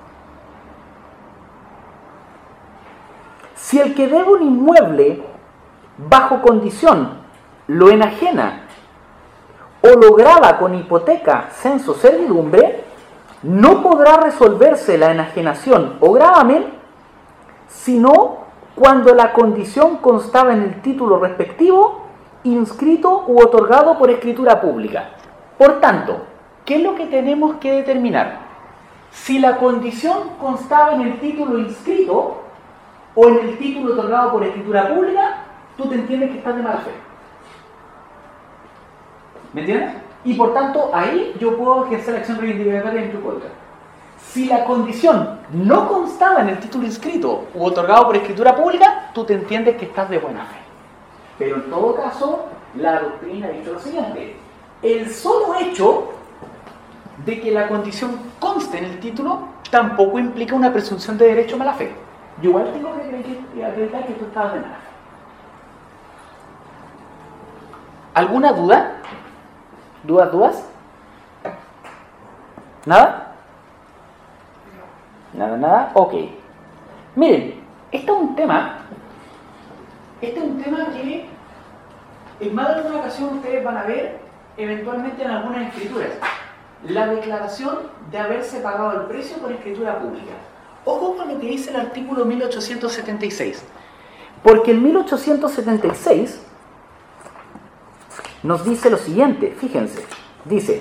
si el que debe un inmueble bajo condición lo enajena o lo grava con hipoteca, censo, servidumbre, no podrá resolverse la enajenación o gravamen, sino cuando la condición constaba en el título respectivo, inscrito u otorgado por escritura pública. Por tanto, ¿qué es lo que tenemos que determinar? Si la condición constaba en el título inscrito o en el título otorgado por escritura pública, tú te entiendes que estás de mala fe. ¿Me entiendes? Y por tanto, ahí yo puedo ejercer la acción reivindicatoria en tu contra. Si la condición no constaba en el título inscrito u otorgado por escritura pública, tú te entiendes que estás de buena fe. Pero en todo caso, la doctrina ha dicho lo siguiente: el solo hecho de que la condición conste en el título tampoco implica una presunción de derecho a mala fe. Yo igual tengo que acreditar que tú estabas de mala fe. ¿Alguna duda? ¿Dudas? ¿Nada? ¿Nada? Ok. Miren, este es un tema que en más de alguna ocasión ustedes van a ver eventualmente en algunas escrituras. La declaración de haberse pagado el precio por escritura pública. Ojo con lo que dice el artículo 1876. Porque el 1876 nos dice lo siguiente, fíjense, dice,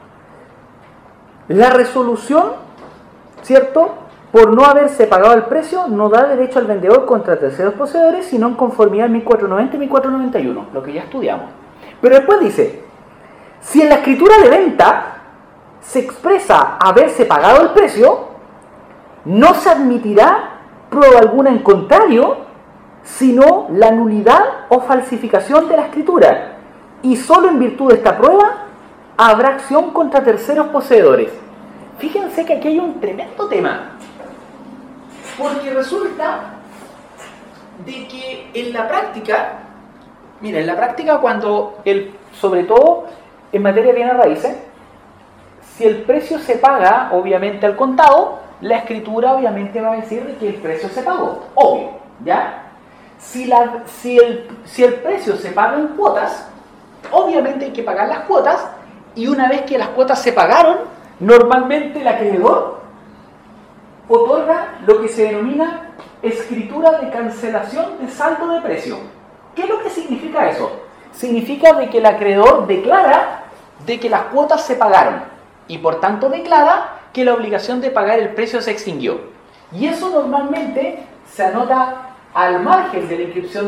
la resolución, ¿cierto?, por no haberse pagado el precio, no da derecho al vendedor contra terceros poseedores, sino en conformidad 1490 y 1491, lo que ya estudiamos. Pero después dice, si en la escritura de venta se expresa haberse pagado el precio, no se admitirá prueba alguna en contrario, sino la nulidad o falsificación de la escritura. Y solo en virtud de esta prueba habrá acción contra terceros poseedores. Fíjense que aquí hay un tremendo tema. Porque resulta de que en la práctica, mira, en la práctica cuando, sobre todo en materia de bienes raíces, si el precio se paga, obviamente al contado, la escritura obviamente va a decir de que el precio se pagó, obvio, ¿ya? Si el precio se paga en cuotas, obviamente hay que pagar las cuotas, y una vez que las cuotas se pagaron, normalmente el acreedor otorga lo que se denomina escritura de cancelación de saldo de precio. ¿Qué es lo que significa eso? Significa de que el acreedor declara de que las cuotas se pagaron y por tanto declara que la obligación de pagar el precio se extinguió. Y eso normalmente se anota al margen de la inscripción,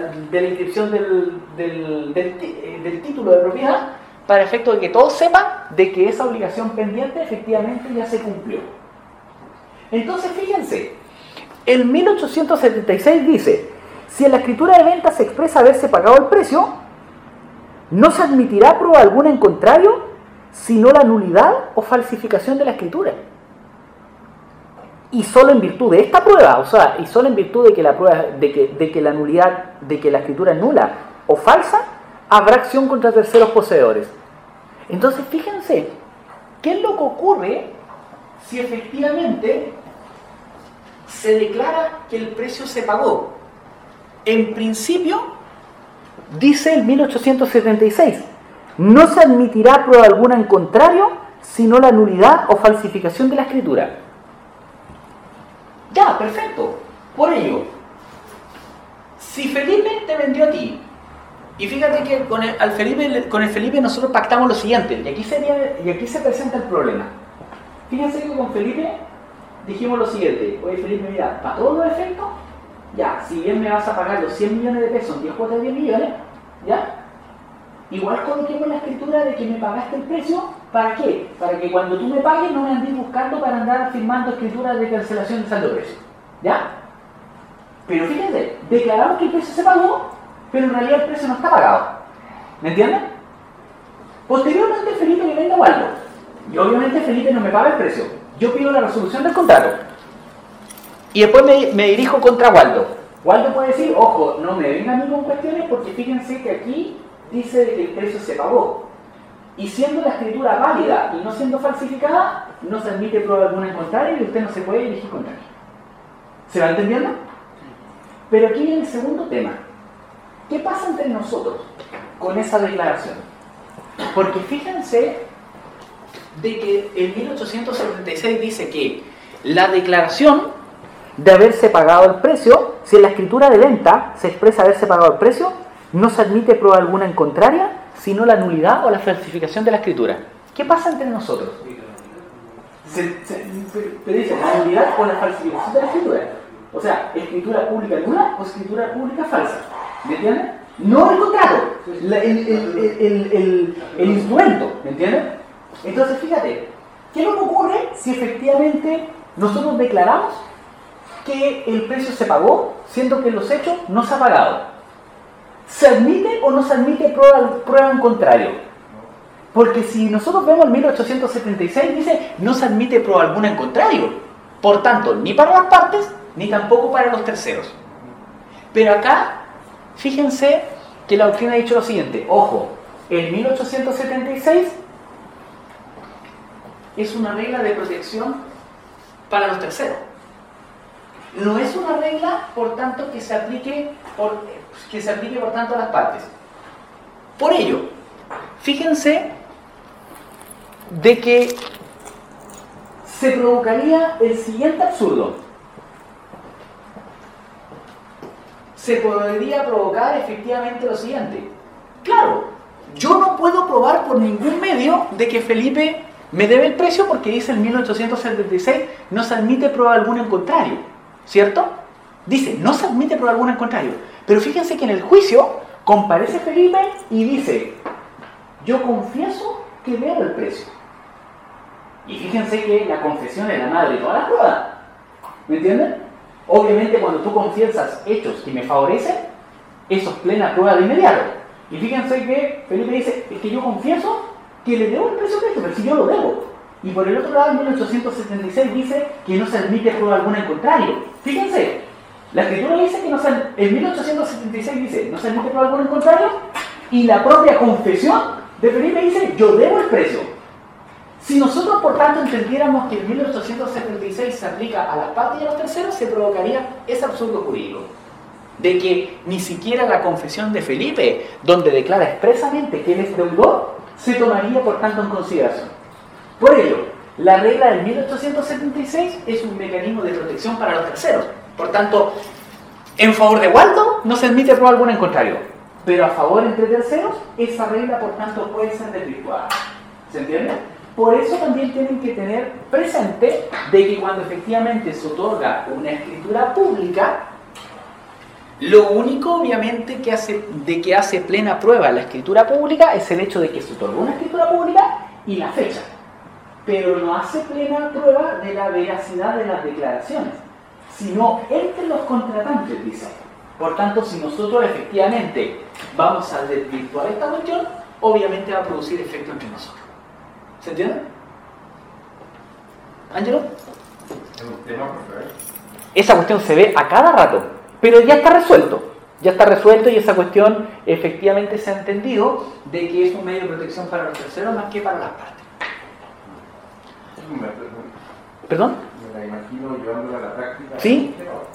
del título de propiedad, para efecto de que todos sepan de que esa obligación pendiente efectivamente ya se cumplió. Entonces fíjense, el 1876 dice: si en la escritura de venta se expresa haberse pagado el precio, no se admitirá prueba alguna en contrario, sino la nulidad o falsificación de la escritura. Y solo en virtud de esta prueba, o sea, y solo en virtud de que la prueba, de que la nulidad, de que la escritura es nula o falsa, habrá acción contra terceros poseedores. Entonces, fíjense, ¿qué es lo que ocurre si efectivamente se declara que el precio se pagó? En principio, dice el 1876, no se admitirá prueba alguna en contrario, sino la nulidad o falsificación de la escritura. Ya, perfecto. Por ello, si Felipe te vendió a ti, y fíjate que con el Felipe nosotros pactamos lo siguiente, y aquí se presenta el problema. Fíjense que con Felipe dijimos lo siguiente: oye Felipe, mira, para todos los efectos, ya, si bien me vas a pagar los 100 millones de pesos en 10 cuotas de 10 millones, ya, igual coloquemos la escritura de que me pagaste el precio. ¿Para qué? Para que cuando tú me pagues no me andes buscando para andar firmando escrituras de cancelación de saldo de precio, ¿ya? Pero fíjense, declaramos que el precio se pagó, pero en realidad el precio no está pagado. ¿Me entienden? Posteriormente Felipe le vende a Waldo, y obviamente Felipe no me paga el precio. Yo pido la resolución del contrato y después me dirijo contra Waldo. Waldo puede decir: ojo, no me vengan a mí con cuestiones, porque fíjense que aquí dice que el precio se pagó, y siendo la escritura válida y no siendo falsificada, no se admite prueba alguna en contrario y usted no se puede dirigir contra mí. ¿Se va entendiendo? Pero aquí viene el segundo tema. ¿Qué pasa entre nosotros con esa declaración? Porque fíjense de que el 1876 dice que la declaración de haberse pagado el precio, si en la escritura de venta se expresa haberse pagado el precio, no se admite prueba alguna en contraria, sino la nulidad o la falsificación de la escritura. ¿Qué pasa entre nosotros? Pero dice la nulidad o la falsificación de la escritura. O sea, escritura pública nula o escritura pública falsa. ¿Me entienden? No el contrato, el instrumento. ¿Me entienden? Entonces, fíjate, ¿qué es lo que ocurre si efectivamente nosotros declaramos que el precio se pagó, siendo que en los hechos no se ha pagado? ¿Se admite o no se admite prueba en contrario? Porque si nosotros vemos el 1876, dice: no se admite prueba alguna en contrario. Por tanto, ni para las partes, ni tampoco para los terceros. Pero acá, fíjense que la doctrina ha dicho lo siguiente. Ojo, el 1876 es una regla de protección para los terceros. No es una regla, por tanto, que se aplique por tanto a las partes. Por ello, fíjense de que se provocaría el siguiente absurdo. Se podría provocar efectivamente lo siguiente. Claro, yo no puedo probar por ningún medio de que Felipe me debe el precio, porque dice el 1876, no se admite prueba alguna en contrario, ¿cierto? Dice, no se admite prueba alguna en contrario. Pero fíjense que en el juicio comparece Felipe y dice: yo confieso que debo el precio. Y fíjense que la confesión es la madre de todas las pruebas. ¿Me entienden? Obviamente cuando tú confiesas hechos que me favorecen, eso es plena prueba de inmediato. Y fíjense que Felipe dice: es que yo confieso que le debo el precio de esto, pero si yo lo debo. Y por el otro lado, en 1876 dice que no se admite prueba alguna en contrario. Fíjense, la escritura dice que en 1876 dice no se admite prueba alguna en contrario, y la propia confesión de Felipe dice: yo debo el precio. Si nosotros, por tanto, entendiéramos que el 1876 se aplica a las partes y a los terceros, se provocaría ese absurdo jurídico de que ni siquiera la confesión de Felipe, donde declara expresamente que él es deudor, se tomaría, por tanto, en consideración. Por ello, la regla del 1876 es un mecanismo de protección para los terceros. Por tanto, en favor de Waldo no se admite prueba alguna en contrario, pero a favor entre terceros, esa regla, por tanto, puede ser desvirtuada. ¿Se entiende? Por eso también tienen que tener presente de que cuando efectivamente se otorga una escritura pública, lo único, obviamente, que hace plena prueba la escritura pública es el hecho de que se otorgó una escritura pública y la fecha, pero no hace plena prueba de la veracidad de las declaraciones. sino entre los contratantes, dice. Por tanto, si nosotros efectivamente vamos a desvirtuar esta cuestión, obviamente va a producir efecto entre nosotros. ¿Se entiende? ¿Ángelo? Es un tema, por favor. Esa cuestión se ve a cada rato, pero ya está resuelto. Ya está resuelto y esa cuestión efectivamente se ha entendido de que es un medio de protección para los terceros más que para las partes. ¿Perdón? Me la imagino llevándola a la práctica. ¿Sí?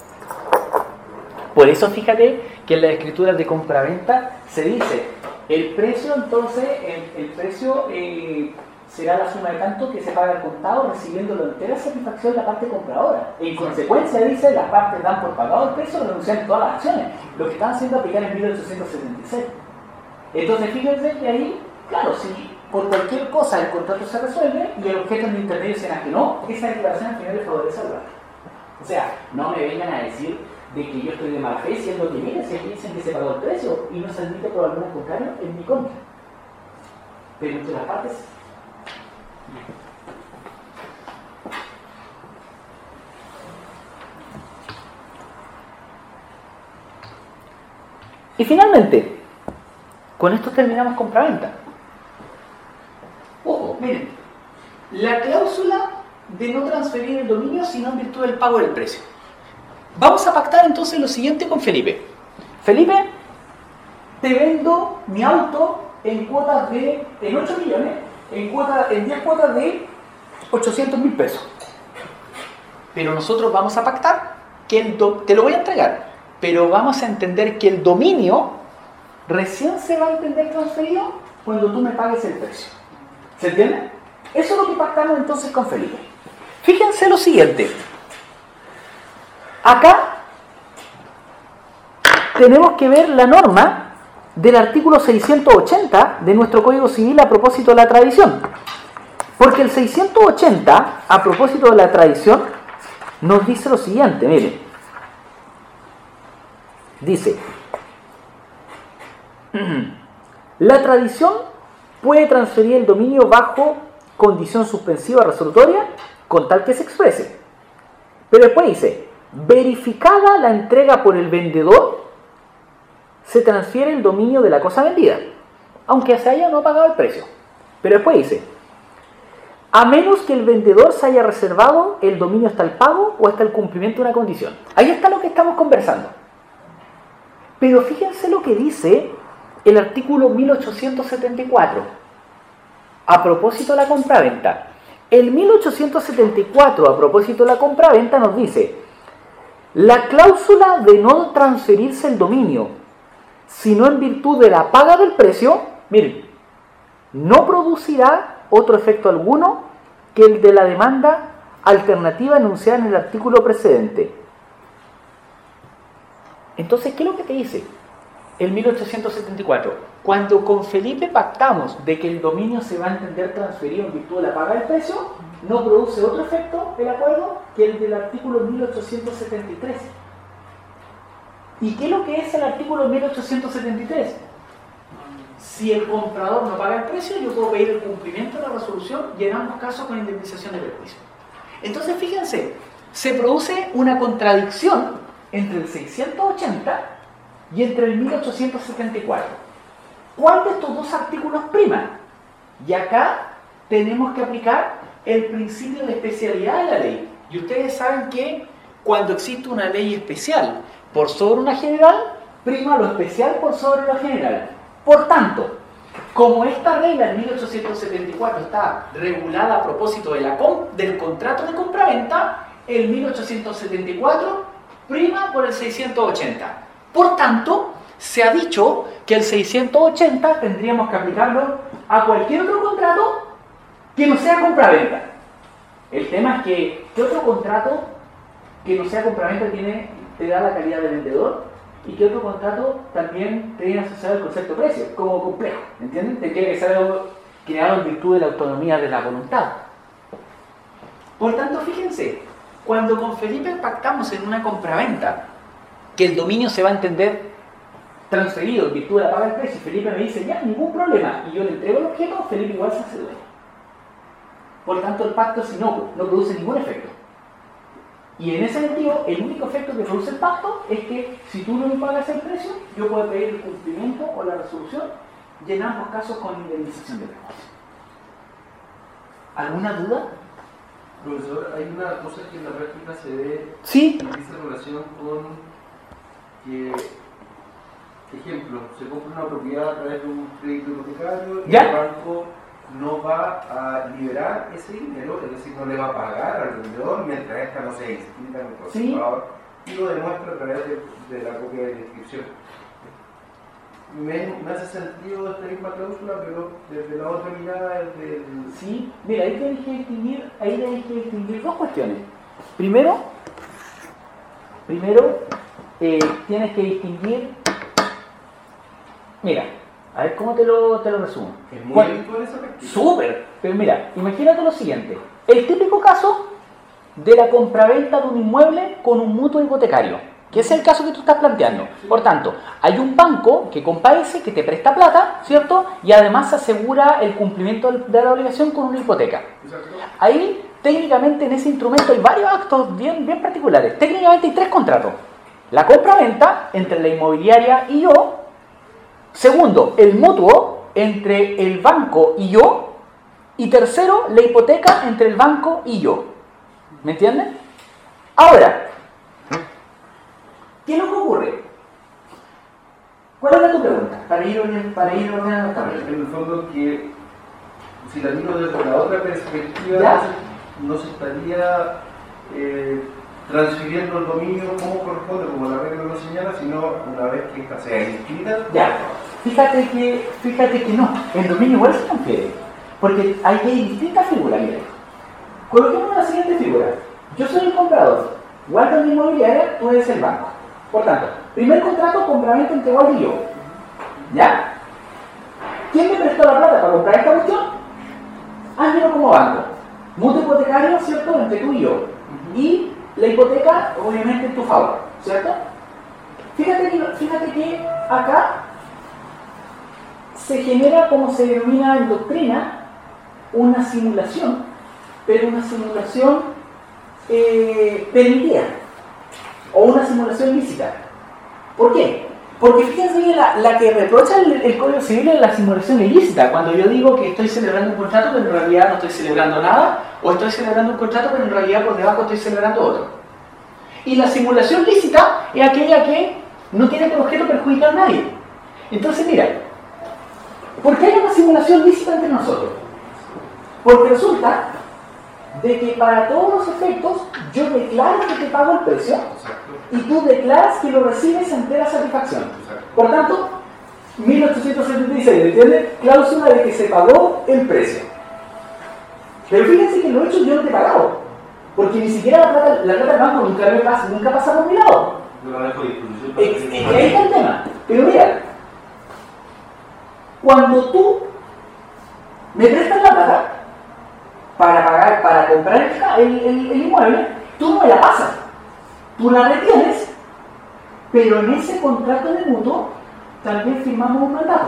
Por eso fíjate que en las escrituras de compraventa se dice el precio, entonces, el precio será la suma de tanto que se paga al contado, recibiendo la entera satisfacción de la parte compradora. En consecuencia, dice, las partes dan por pagado el precio, renuncian todas las acciones, lo que están haciendo aplicar en 1876. Entonces, fíjense que ahí, claro, si por cualquier cosa el contrato se resuelve y el objeto en el intermedio se enajenó, esa declaración al final le favorece al banco. O sea, no me vengan a decir de que yo estoy de mala fe, si es lo que viene, si aquí dicen que se pagó el precio y no se admite por algún contrario en mi contra. Pero entre las partes. Y finalmente, con esto terminamos compraventa. Ojo, miren, la cláusula de no transferir el dominio sino en virtud del pago del precio. Vamos a pactar entonces lo siguiente con Felipe. Felipe, te vendo mi auto en cuotas en 8 millones, en 10 cuotas de 800.000 pesos. Pero nosotros vamos a pactar que te lo voy a entregar, pero vamos a entender que el dominio recién se va a entender transferido cuando tú me pagues el precio. ¿Se entiende? Eso es lo que pactamos entonces con Felipe. Fíjense lo siguiente. Acá tenemos que ver la norma del artículo 680 de nuestro Código Civil a propósito de la tradición. Porque el 680, a propósito de la tradición, nos dice lo siguiente, miren. Dice, la tradición puede transferir el dominio bajo condición suspensiva resolutoria con tal que se exprese. Pero después dice, verificada la entrega por el vendedor, se transfiere el dominio de la cosa vendida, aunque se haya no pagado el precio. Pero después dice, a menos que el vendedor se haya reservado el dominio hasta el pago o hasta el cumplimiento de una condición. Ahí está lo que estamos conversando. Pero fíjense lo que dice el artículo 1874 a propósito de la compraventa. El 1874 a propósito de la compraventa nos dice, la cláusula de no transferirse el dominio, sino en virtud de la paga del precio, miren, no producirá otro efecto alguno que el de la demanda alternativa enunciada en el artículo precedente. Entonces, ¿qué es lo que te dice el 1874? Cuando con Felipe pactamos de que el dominio se va a entender transferido en virtud de la paga del precio, no produce otro efecto el acuerdo que el del artículo 1873. ¿Y qué es lo que es el artículo 1873? Si el comprador no paga el precio, yo puedo pedir el cumplimiento de la resolución y en ambos casos con indemnización de perjuicio. Entonces, fíjense, se produce una contradicción entre el 680 y entre el 1874. ¿Cuál de estos dos artículos prima? Y acá tenemos que aplicar el principio de especialidad de la ley. Y ustedes saben que cuando existe una ley especial por sobre una general, prima lo especial por sobre lo general. Por tanto, como esta regla en 1874 está regulada a propósito del contrato de compraventa, el 1874 prima por el 680. Por tanto, se ha dicho que el 680 tendríamos que aplicarlo a cualquier otro contrato que no sea compraventa. El tema es que, ¿qué otro contrato que no sea compraventa te da la calidad de vendedor? Y que otro contrato también tiene asociado el concepto precio, como complejo, ¿entienden? Tiene que ser algo creado en virtud de la autonomía de la voluntad. Por tanto, fíjense, cuando con Felipe pactamos en una compraventa que el dominio se va a entender transferido en virtud de la paga del precio, Felipe me dice, ya, ningún problema, y yo le entrego el objeto, Felipe igual se hace dueño. Por tanto, el pacto es inocuo, no produce ningún efecto. Y en ese sentido, el único efecto que produce el pacto es que si tú no me pagas el precio, yo puedo pedir el cumplimiento o la resolución, y en ambos casos con indemnización de prejuicio. ¿Alguna duda? Profesor, hay una cosa que en la práctica se ve Sí. en esa relación con que, ejemplo, se compra una propiedad a través de un crédito hipotecario y ¿Ya? el banco no va a liberar ese dinero, es decir, no le va a pagar al vendedor mientras esta no se inscrita en el conservador, y lo demuestra a través de la copia de la inscripción. Me hace sentido esta misma cláusula, pero desde la otra mirada, desde el... Sí, mira, ahí tienes que distinguir dos cuestiones. Primero, tienes que distinguir, mira, a ver cómo te lo resumo. Es muy habitual esa práctica. Súper, pero mira, imagínate lo siguiente, el típico caso de la compraventa de un inmueble con un mutuo hipotecario, que es el caso que tú estás planteando. Por tanto, hay un banco que compadece, que te presta plata, ¿cierto? Y además asegura el cumplimiento de la obligación con una hipoteca. Exacto. Ahí, técnicamente, en ese instrumento hay varios actos bien particulares. Técnicamente hay 3 contratos. La compra-venta entre la inmobiliaria y yo. Segundo, el mutuo entre el banco y yo. Y tercero, la hipoteca entre el banco y yo. ¿Me entiendes? Ahora, ¿qué es lo que ocurre? ¿Cuál era tu pregunta? Para ir ordenando esta pregunta. En el fondo que, si la miro desde la otra perspectiva, ¿Ya? no se estaría transfiriendo el dominio como corresponde, como la regla lo señala, sino una vez que esta sea inscrita. Ya, fíjate que no, el dominio igual se transfiere, porque hay distintas figuras, mira. Coloquemos la siguiente figura. Yo soy el comprador, Waldo es mi inmobiliaria, tú eres el banco. Por tanto, primer contrato, compraventa entre Waldo y yo. ¿Ya? ¿Quién me prestó la plata para comprar esta cuestión? Yo como banco. Mutuo hipotecario, ¿cierto? Entre tú y yo. Y la hipoteca, obviamente, en tu favor, ¿cierto? Fíjate que acá se genera, como se denomina en doctrina, una simulación, pero una simulación permitida, o una simulación lícita. ¿Por qué? Porque fíjense que la que reprocha el Código Civil es la simulación ilícita, cuando yo digo que estoy celebrando un contrato, pero en realidad no estoy celebrando nada, o estoy celebrando un contrato, pero en realidad por debajo estoy celebrando otro. Y la simulación lícita es aquella que no tiene por objeto perjudicar a nadie. Entonces, mira, ¿por qué hay una simulación lícita entre nosotros? Porque resulta de que para todos los efectos yo declaro que te pago el precio y tú declaras que lo recibes en entera satisfacción. Por tanto, 1876, ¿entiendes? Cláusula de que se pagó el precio. Pero fíjense que lo hecho yo no te he pagado, porque ni siquiera la plata del banco nunca pasa por mi lado. Yo la dejo a disposición. Ahí está el tema. Pero mira, cuando tú me prestas la plata para comprar el inmueble, tú no me la pasas. Tú la retienes, pero en ese contrato de mutuo también firmamos un mandato.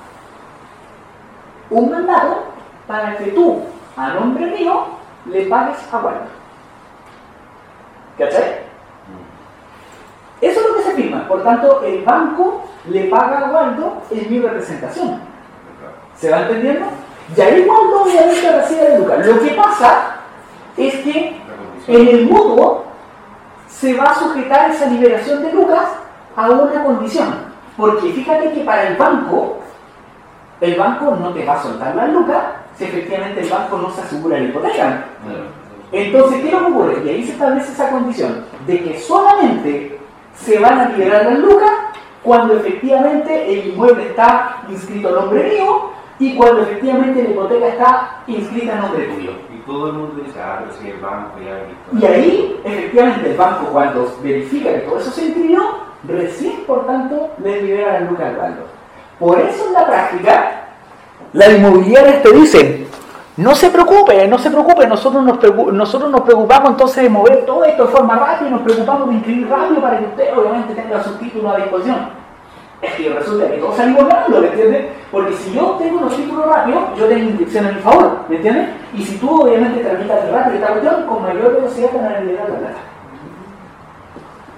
Un mandato para que tú, a nombre mío, le pagues a Waldo. ¿Cachai? Eso es lo que se firma. Por tanto, el banco le paga a Waldo en mi representación. ¿Se va entendiendo? Y ahí Waldo obviamente recibe de Lucas. Lo que pasa es que en el mutuo se va a sujetar esa liberación de Lucas a una condición. Porque fíjate que para el banco no te va a soltar las lucas si efectivamente el banco no se asegura la hipoteca. Entonces, ¿qué es lo que ocurre? Y ahí se establece esa condición de que solamente se van a liberar las lucas cuando efectivamente el inmueble está inscrito a nombre mío y cuando efectivamente la hipoteca está inscrita a nombre tuyo. Y todo el mundo dice, pero si el banco ya ha visto. Y ahí, efectivamente, el banco, cuando verifica que todo eso se inscribió, recién, por tanto, le libera la lucas al Waldo. Por eso, en la práctica, las inmobiliarias te dicen, no se preocupe, nosotros nos preocupamos entonces de mover todo esto de forma rápida, nos preocupamos de inscribir rápido para que usted, obviamente, tenga su título a disposición. Es que resulta que todos salimos ganando, ¿me entiendes? Porque si yo tengo los títulos rápidos, yo tengo inscripción a mi favor, ¿me entiendes? Y si tú obviamente tramitas rápido esta cuestión, con mayor velocidad te van a liberar la plata.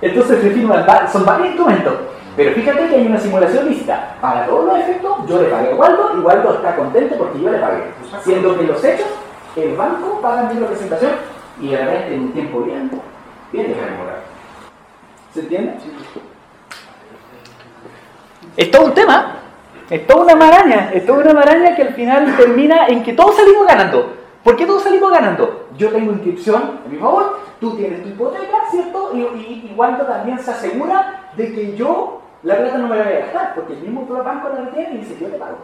Entonces se firman, son varios instrumentos. Pero fíjate que hay una simulación lícita. Para todos los efectos, yo le pagué a Waldo y Waldo está contento porque yo le pagué. Siendo que los hechos, el banco paga mi representación y de repente en un tiempo bien demorar. ¿Se entiende? Es todo un tema. Es toda una maraña. Es toda una maraña que al final termina en que todos salimos ganando. ¿Por qué todos salimos ganando? Yo tengo inscripción a mi favor, tú tienes tu hipoteca, ¿cierto? Y Waldo también se asegura de que yo la plata no me la voy a gastar, porque el mismo banco la retiene y dice, yo te pago.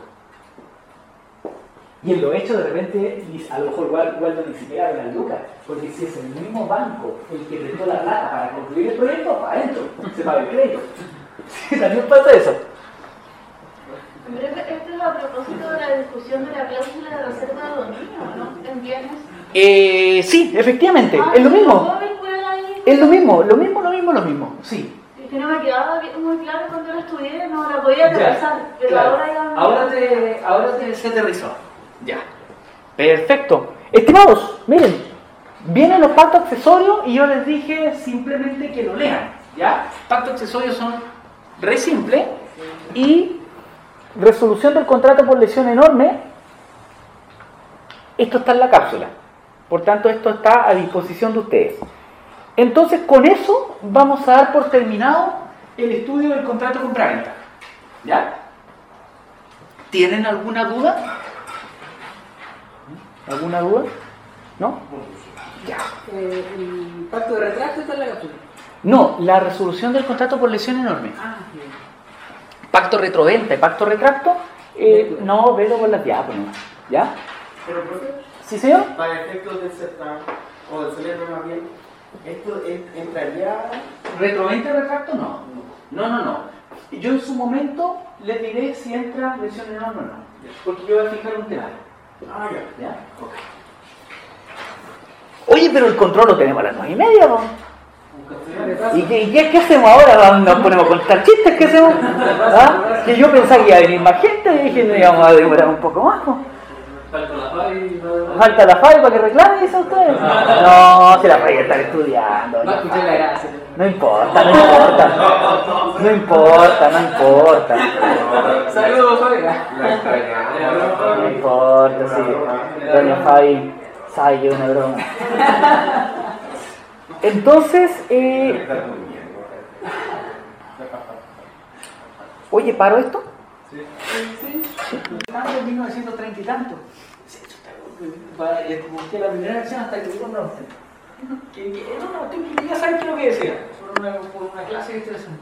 Y en lo hecho, de repente, a lo mejor Waldo ni siquiera ve la lucas, porque si es el mismo banco el que prestó la plata para concluir el proyecto, para adentro, se paga el crédito. También pasa eso. Pero esto es a propósito de la discusión de la cláusula de reserva de dominio, ¿no? ¿En bienes? Sí, efectivamente, es lo mismo. ¿Puedo vincular ahí? Es lo mismo, sí. Es que no me quedaba muy claro cuando lo estudié, no la podía aterrizar, pero claro. ahora ya... Ahora se aterrizó. Ya. Perfecto. Estimados, miren, vienen los pactos accesorios y yo les dije simplemente que lo lean. ¿Ya? Pactos accesorios son re simple y resolución del contrato por lesión enorme. Esto está en la cápsula. Por tanto, esto está a disposición de ustedes. Entonces, con eso vamos a dar por terminado el estudio del contrato compraventa. ¿Ya? ¿Tienen alguna duda? ¿Alguna duda? ¿No? Ya. ¿El pacto de retracto está en la cápsula? No, la resolución del contrato por lesión enorme. Bien. Pacto retroventa y pacto retracto, no, velo por las diáponas. ¿Ya? Pero, profe, ¿Sí, señor? para efectos del certamen, o del solemne más bien, ¿esto entraría? ¿Retroventa y retracto? No. Yo en su momento les diré si entra lesión enorme o no. Porque yo voy a fijar un temario. Ya. ¿Ya? Okay. Oye, pero el control lo tenemos a las 9:30, ¿no? ¿Y qué hacemos ahora? ¿Nos ponemos a contar chistes? ¿Qué hacemos? ¿Ah? Que yo pensaba que iba a venir más gente y dije, no íbamos a demorar un poco más, ¿no? Falta la FAI para que reclame, ¿dice usted? No, si la FAI está estudiando. No escuché la gracia. No importa. Saludos, oiga. No importa, sí. Doña Fabi sabe que es una broma. Entonces, oye, ¿paro esto? Sí. Estamos en 1930 y tanto. Busqué la primera versión hasta que tuve una opción. No, ya saben qué es lo que decía. Por una clase de ilustración.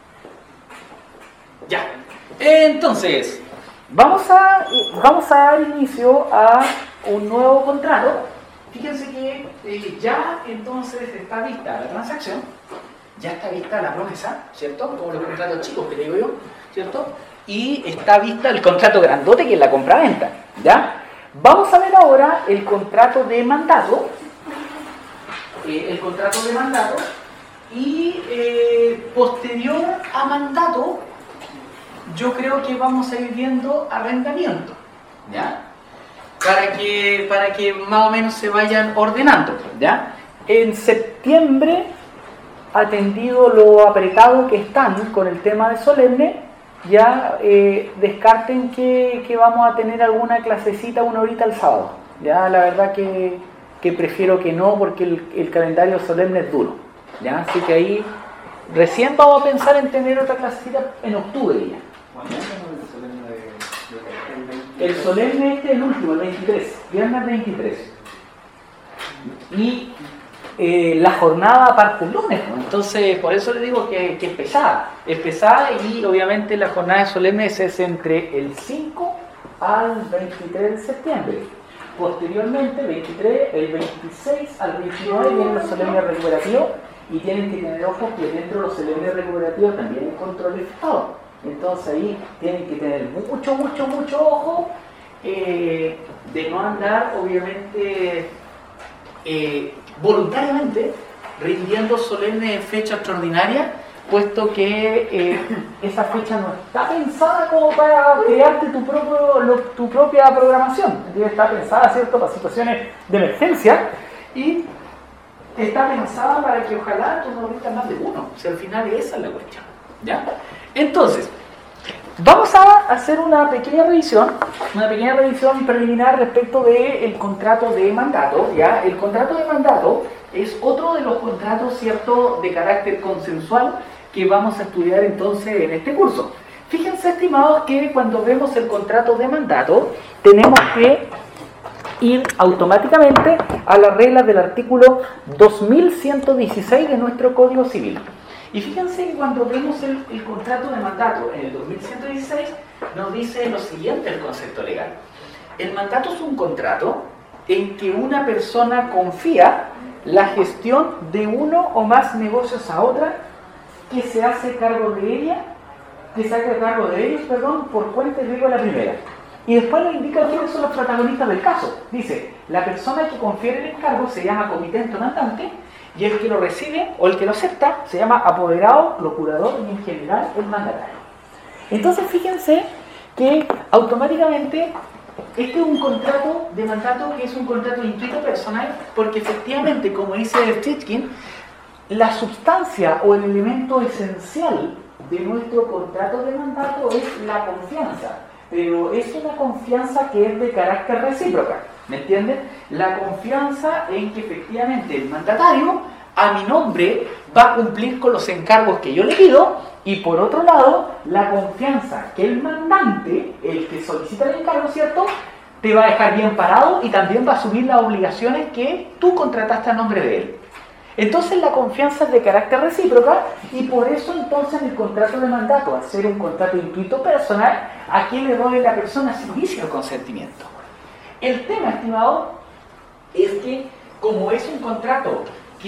Ya. Entonces, vamos a dar inicio a un nuevo contrato. Fíjense que ya entonces está vista la transacción, ya está vista la promesa, ¿cierto? Como los contratos chicos que le digo yo, ¿cierto? Y está vista el contrato grandote que es la compraventa, ¿ya? Vamos a ver ahora el contrato de mandato. Y posterior a mandato, yo creo que vamos a ir viendo arrendamiento, ¿ya? Para que más o menos se vayan ordenando, ¿ya? En septiembre, atendido lo apretado que están con el tema de solemne, ya descarten que vamos a tener alguna clasecita una horita el sábado. Ya la verdad que prefiero que no, porque el calendario solemne es duro, ¿ya? Así que ahí recién vamos a pensar en tener otra clasecita en octubre ya. El solemne este es el último, el 23, viernes 23. Y la jornada parte el lunes, ¿no? Entonces por eso le digo que es pesada. Es pesada y obviamente la jornada de solemnes es entre el 5 al 23 de septiembre. Posteriormente, el 26 al 29 vienen los solemnes recuperativos y tienen que tener ojo que dentro de los solemnes recuperativos también hay control de estado. Entonces ahí tienen que tener mucho ojo de no andar obviamente voluntariamente rindiendo solemne en fecha extraordinaria, puesto que esa fecha no está pensada como para crearte tu propia programación. Está pensada, ¿cierto?, para situaciones de emergencia y está pensada para que ojalá tú no metas más de uno. O sea, al final esa es la cuestión, ¿ya? Entonces, vamos a hacer una pequeña revisión preliminar respecto del contrato de mandato, ¿ya? El contrato de mandato es otro de los contratos, ¿cierto?, de carácter consensual que vamos a estudiar entonces en este curso. Fíjense, estimados, que cuando vemos el contrato de mandato, tenemos que ir automáticamente a las reglas del artículo 2116 de nuestro Código Civil. Y fíjense que cuando vemos el contrato de mandato en el 2116, nos dice lo siguiente el concepto legal. El mandato es un contrato en que una persona confía la gestión de uno o más negocios a otra que se hace cargo de ellos, por cuenta y riesgo de la primera. Y después nos indica quiénes son los protagonistas del caso. Dice, la persona que confiere el encargo se llama comitente o mandante, y el que lo recibe o el que lo acepta se llama apoderado, procurador y en general el mandatario. Entonces fíjense que automáticamente este es un contrato de mandato que es un contrato intuito personal, porque efectivamente, como dice Sitkin, la sustancia o el elemento esencial de nuestro contrato de mandato es la confianza, pero es una confianza que es de carácter recíproca, ¿me entienden? La confianza en que efectivamente el mandatario a mi nombre va a cumplir con los encargos que yo le pido, y por otro lado, la confianza que el mandante, el que solicita el encargo, ¿cierto?, te va a dejar bien parado y también va a asumir las obligaciones que tú contrataste a nombre de él. Entonces la confianza es de carácter recíproca, y por eso entonces el contrato de mandato, al ser un contrato intuito personal, ¿a quién le doy la persona servicio al consentimiento? El tema, estimado, es que como es un contrato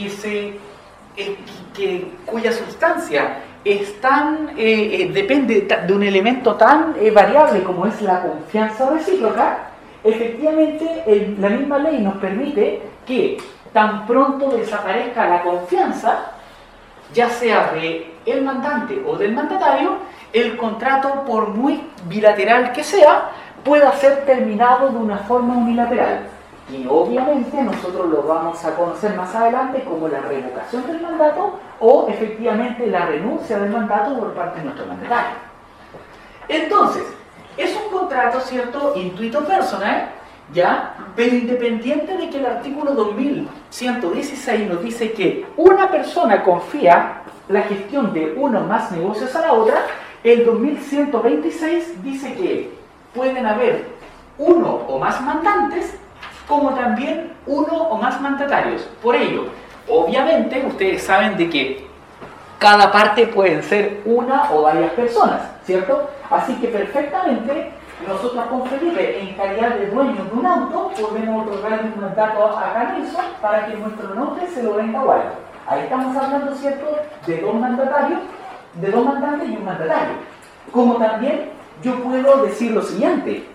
cuya sustancia es tan, depende de un elemento tan variable como es la confianza recíproca, efectivamente la misma ley nos permite que tan pronto desaparezca la confianza, ya sea del mandante o del mandatario, el contrato, por muy bilateral que sea, pueda ser terminado de una forma unilateral. Y obviamente nosotros lo vamos a conocer más adelante como la revocación del mandato o efectivamente la renuncia del mandato por parte de nuestro mandatario. Entonces, es un contrato, ¿cierto?, intuito personal, ¿ya? Pero independiente de que el artículo 2116 nos dice que una persona confía la gestión de uno o más negocios a la otra, el 2126 dice que pueden haber uno o más mandantes, como también uno o más mandatarios. Por ello, obviamente, ustedes saben de que cada parte pueden ser una o varias personas, ¿cierto? Así que perfectamente nosotros con Felipe, en calidad de dueños de un auto, podemos otorgarle un mandato a Nelson para que nuestro nombre se lo venda a Waldo. Ahí estamos hablando, ¿cierto?, de dos mandatarios, de dos mandantes y un mandatario. Como también yo puedo decir lo siguiente: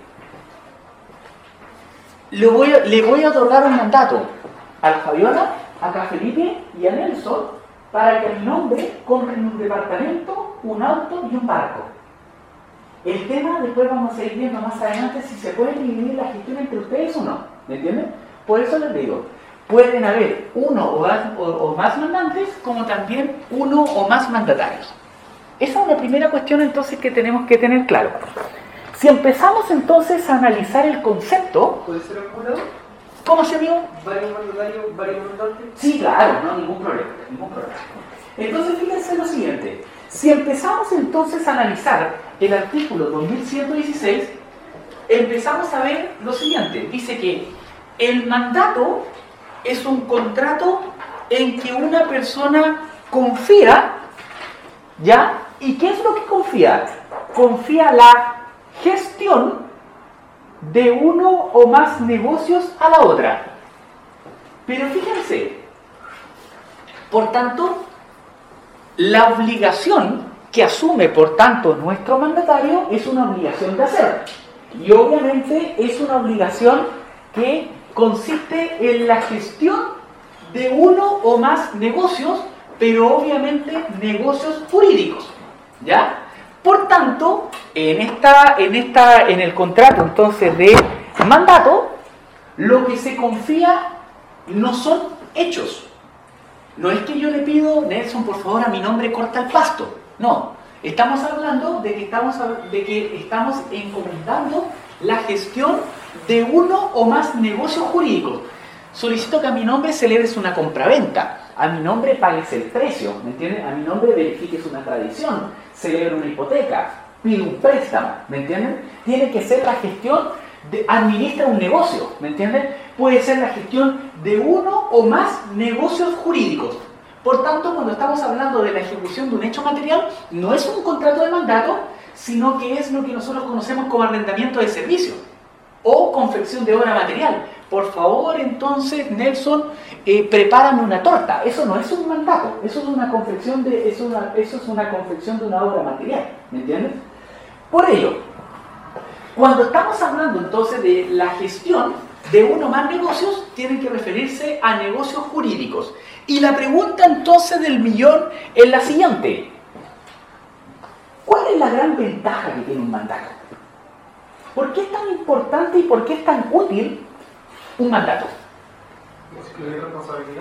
le voy a otorgar un mandato a la Fabiola, a Felipe y a Nelson para que a mi nombre compren un departamento, un auto y un barco. El tema después vamos a ir viendo más adelante si se puede dividir la gestión entre ustedes o no, ¿me entienden? Por eso les digo, pueden haber uno o más mandantes, como también uno o más mandatarios. Esa es una primera cuestión entonces que tenemos que tener claro. Si empezamos entonces a analizar el concepto... ¿Puede ser acumulado? ¿Cómo se dio? ¿Varios mandatarios, varios mandantes? Sí, claro, no, ningún problema. Entonces fíjense lo siguiente. Si empezamos entonces a analizar el artículo 2116, empezamos a ver lo siguiente. Dice que el mandato es un contrato en que una persona confía, ¿ya? ¿Y qué es lo que confía? Confía la gestión de uno o más negocios a la otra. Pero fíjense, por tanto, la obligación que asume, por tanto, nuestro mandatario es una obligación de hacer. Y obviamente es una obligación que consiste en la gestión de uno o más negocios, pero obviamente negocios jurídicos, ¿ya? Por tanto, en el contrato entonces de mandato, lo que se confía no son hechos, No es que yo le pido, Nelson, por favor, a mi nombre corta el pasto. No, estamos hablando de que estamos encomendando la gestión de uno o más negocios jurídicos. Solicito que a mi nombre celebres una compraventa, a mi nombre pagues el precio, ¿me entiendes? A mi nombre verifiques una tradición, celebre una hipoteca, pide un préstamo, ¿me entienden? Tiene que ser la gestión administra un negocio, ¿me entienden? Puede ser la gestión de uno o más negocios jurídicos. Por tanto, cuando estamos hablando de la ejecución de un hecho material, no es un contrato de mandato, sino que es lo que nosotros conocemos como arrendamiento de servicio o confección de obra material. Por favor, entonces, Nelson, prepárame una torta. Eso no es un mandato, eso es una confección de, eso es una confección de una obra material, ¿me entiendes? Por ello, cuando estamos hablando entonces de la gestión de uno o más negocios, tienen que referirse a negocios jurídicos. Y la pregunta entonces del millón es la siguiente: ¿cuál es la gran ventaja que tiene un mandato? ¿Por qué es tan importante y por qué es tan útil un mandato? ¿Excluir responsabilidad?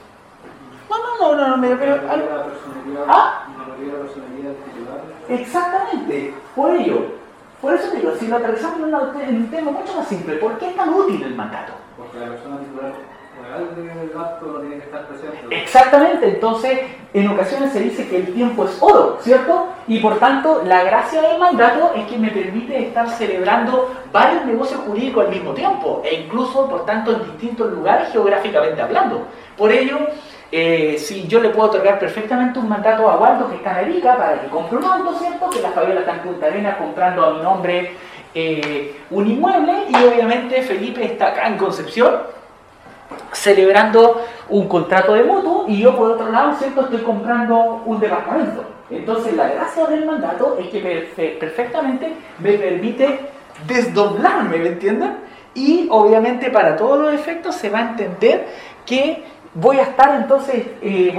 No, pero... La personalidad, ¿Ah? la personalidad del titular. Exactamente, por eso digo, si lo aterrizamos en un tema mucho más simple, ¿por qué es tan útil el mandato? Porque la persona titular real del acto no tiene que estar presente. Exactamente, entonces en ocasiones se dice que el tiempo es oro, ¿cierto? Y por tanto la gracia del mandato es que me permite estar celebrando varios negocios jurídicos al mismo tiempo e incluso por tanto en distintos lugares geográficamente hablando. Por ello, si yo le puedo otorgar perfectamente un mandato a Waldo que está en Arica para que compre un auto, ¿cierto? Que la Fabiola está en Punta Arenas comprando a mi nombre un inmueble y obviamente Felipe está acá en Concepción celebrando un contrato de mutuo y yo por otro lado, ¿cierto?, estoy comprando un departamento. Entonces la gracia del mandato es que perfectamente me permite desdoblarme, ¿me entienden? Y obviamente para todos los efectos se va a entender que voy a estar entonces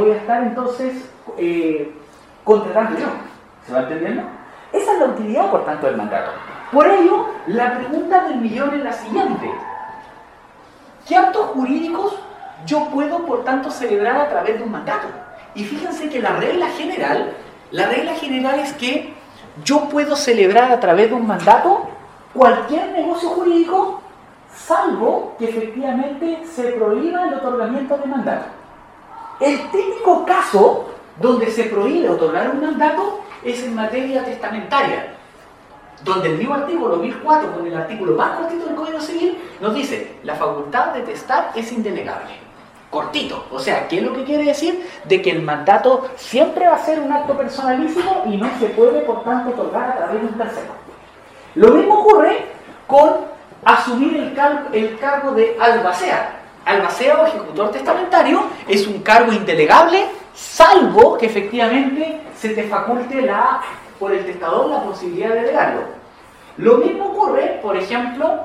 contratando yo. ¿Se va entendiendo? Esa es la utilidad, por tanto, del mandato. Por ello, la pregunta del millón es la siguiente: ¿qué actos jurídicos yo puedo, por tanto, celebrar a través de un mandato? Y fíjense que la regla general es que yo puedo celebrar a través de un mandato cualquier negocio jurídico, salvo que efectivamente se prohíba el otorgamiento de mandato. El típico caso donde se prohíbe otorgar un mandato es en materia testamentaria, donde el mismo artículo 1004, con el artículo más cortito del Código Civil, nos dice: la facultad de testar es indelegable. Cortito. O sea, ¿qué es lo que quiere decir? De que el mandato siempre va a ser un acto personalísimo y no se puede, por tanto, otorgar a través de un tercero. Lo mismo ocurre con asumir el cargo de albacea. Albacea o ejecutor testamentario es un cargo indelegable, salvo que efectivamente se te faculte por el testador la posibilidad de delegarlo. Lo mismo ocurre, por ejemplo,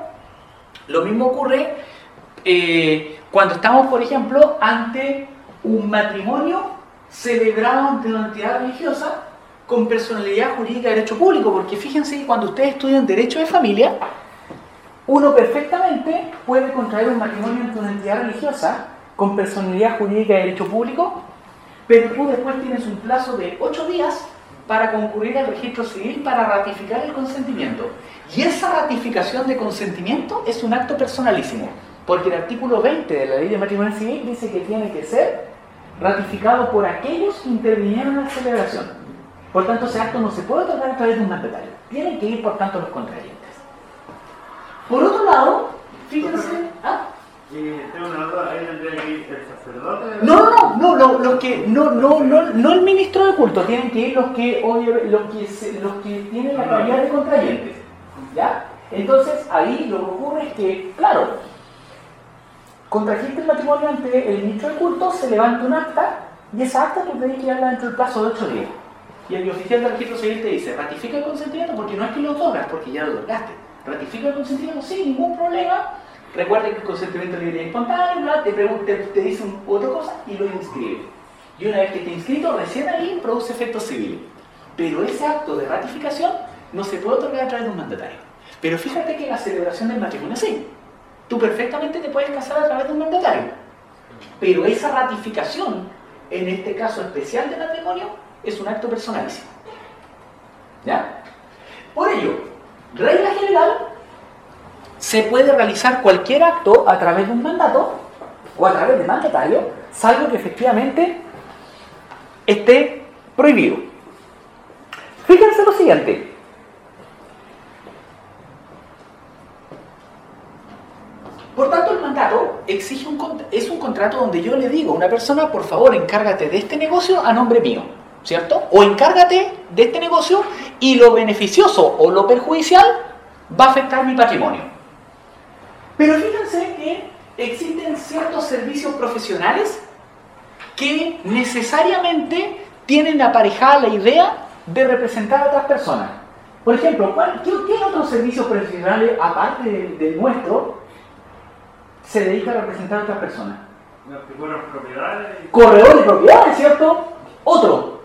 cuando estamos, por ejemplo, ante un matrimonio celebrado ante una entidad religiosa con personalidad jurídica de derecho público, porque fíjense que cuando ustedes estudian derecho de familia, uno perfectamente puede contraer un matrimonio ante una entidad religiosa con personalidad jurídica de derecho público, pero tú después tienes un plazo de 8 días para concurrir al registro civil para ratificar el consentimiento. Y esa ratificación de consentimiento es un acto personalísimo, porque el artículo 20 de la Ley de Matrimonio Civil dice que tiene que ser ratificado por aquellos que intervinieron en la celebración. Por tanto, ese acto no se puede otorgar a través de un mandatario. Tienen que ir, por tanto, los contrayentes. Por otro lado, fíjense... Tengo una duda, ahí tendría que ir el sacerdote. No el ministro de culto, tienen que ir los que tienen la calidad de contrayentes, ¿ya? Entonces ahí lo que ocurre es que, claro, contrajiste el matrimonio ante el ministro de culto, se levanta un acta y esa acta tú tenés que darla dentro del plazo de 8 días. Y el oficial del registro civil te dice: ratifica el consentimiento, porque no es que lo otorgas, porque ya lo otorgaste. Ratifica el consentimiento, sí, ningún problema. Recuerden que el consentimiento libre y espontáneo, te dice otra cosa y lo inscribe. Y una vez que esté inscrito, recién ahí produce efectos civiles. Pero ese acto de ratificación no se puede otorgar a través de un mandatario. Pero fíjate que la celebración del matrimonio sí. Tú perfectamente te puedes casar a través de un mandatario. Pero esa ratificación en este caso especial de matrimonio, es un acto personalísimo. ¿Ya? Por ello, regla general, se puede realizar cualquier acto a través de un mandato o a través de mandatario, salvo que efectivamente esté prohibido. Fíjense lo siguiente. Por tanto, el mandato exige es un contrato donde yo le digo a una persona, por favor, encárgate de este negocio a nombre mío, ¿cierto? O encárgate de este negocio y lo beneficioso o lo perjudicial va a afectar mi patrimonio. Pero fíjense que existen ciertos servicios profesionales que necesariamente tienen aparejada la idea de representar a otras personas. Por ejemplo, ¿qué otros servicios profesionales, aparte del nuestro, se dedica a representar a otras personas? Corredor de propiedades, ¿cierto? Otro.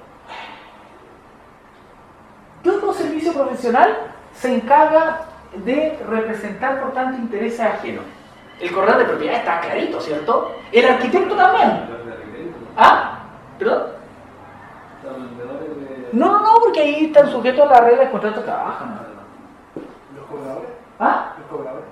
¿Qué otro servicio profesional se encarga de representar, por tanto, intereses ajenos? El corredor de propiedades está clarito, ¿cierto? El arquitecto también. ¿Ah? ¿Perdón? No, porque ahí están sujetos a la regla de contrato de trabajo. ¿Los cobradores? ¿Ah? ¿Los cobradores?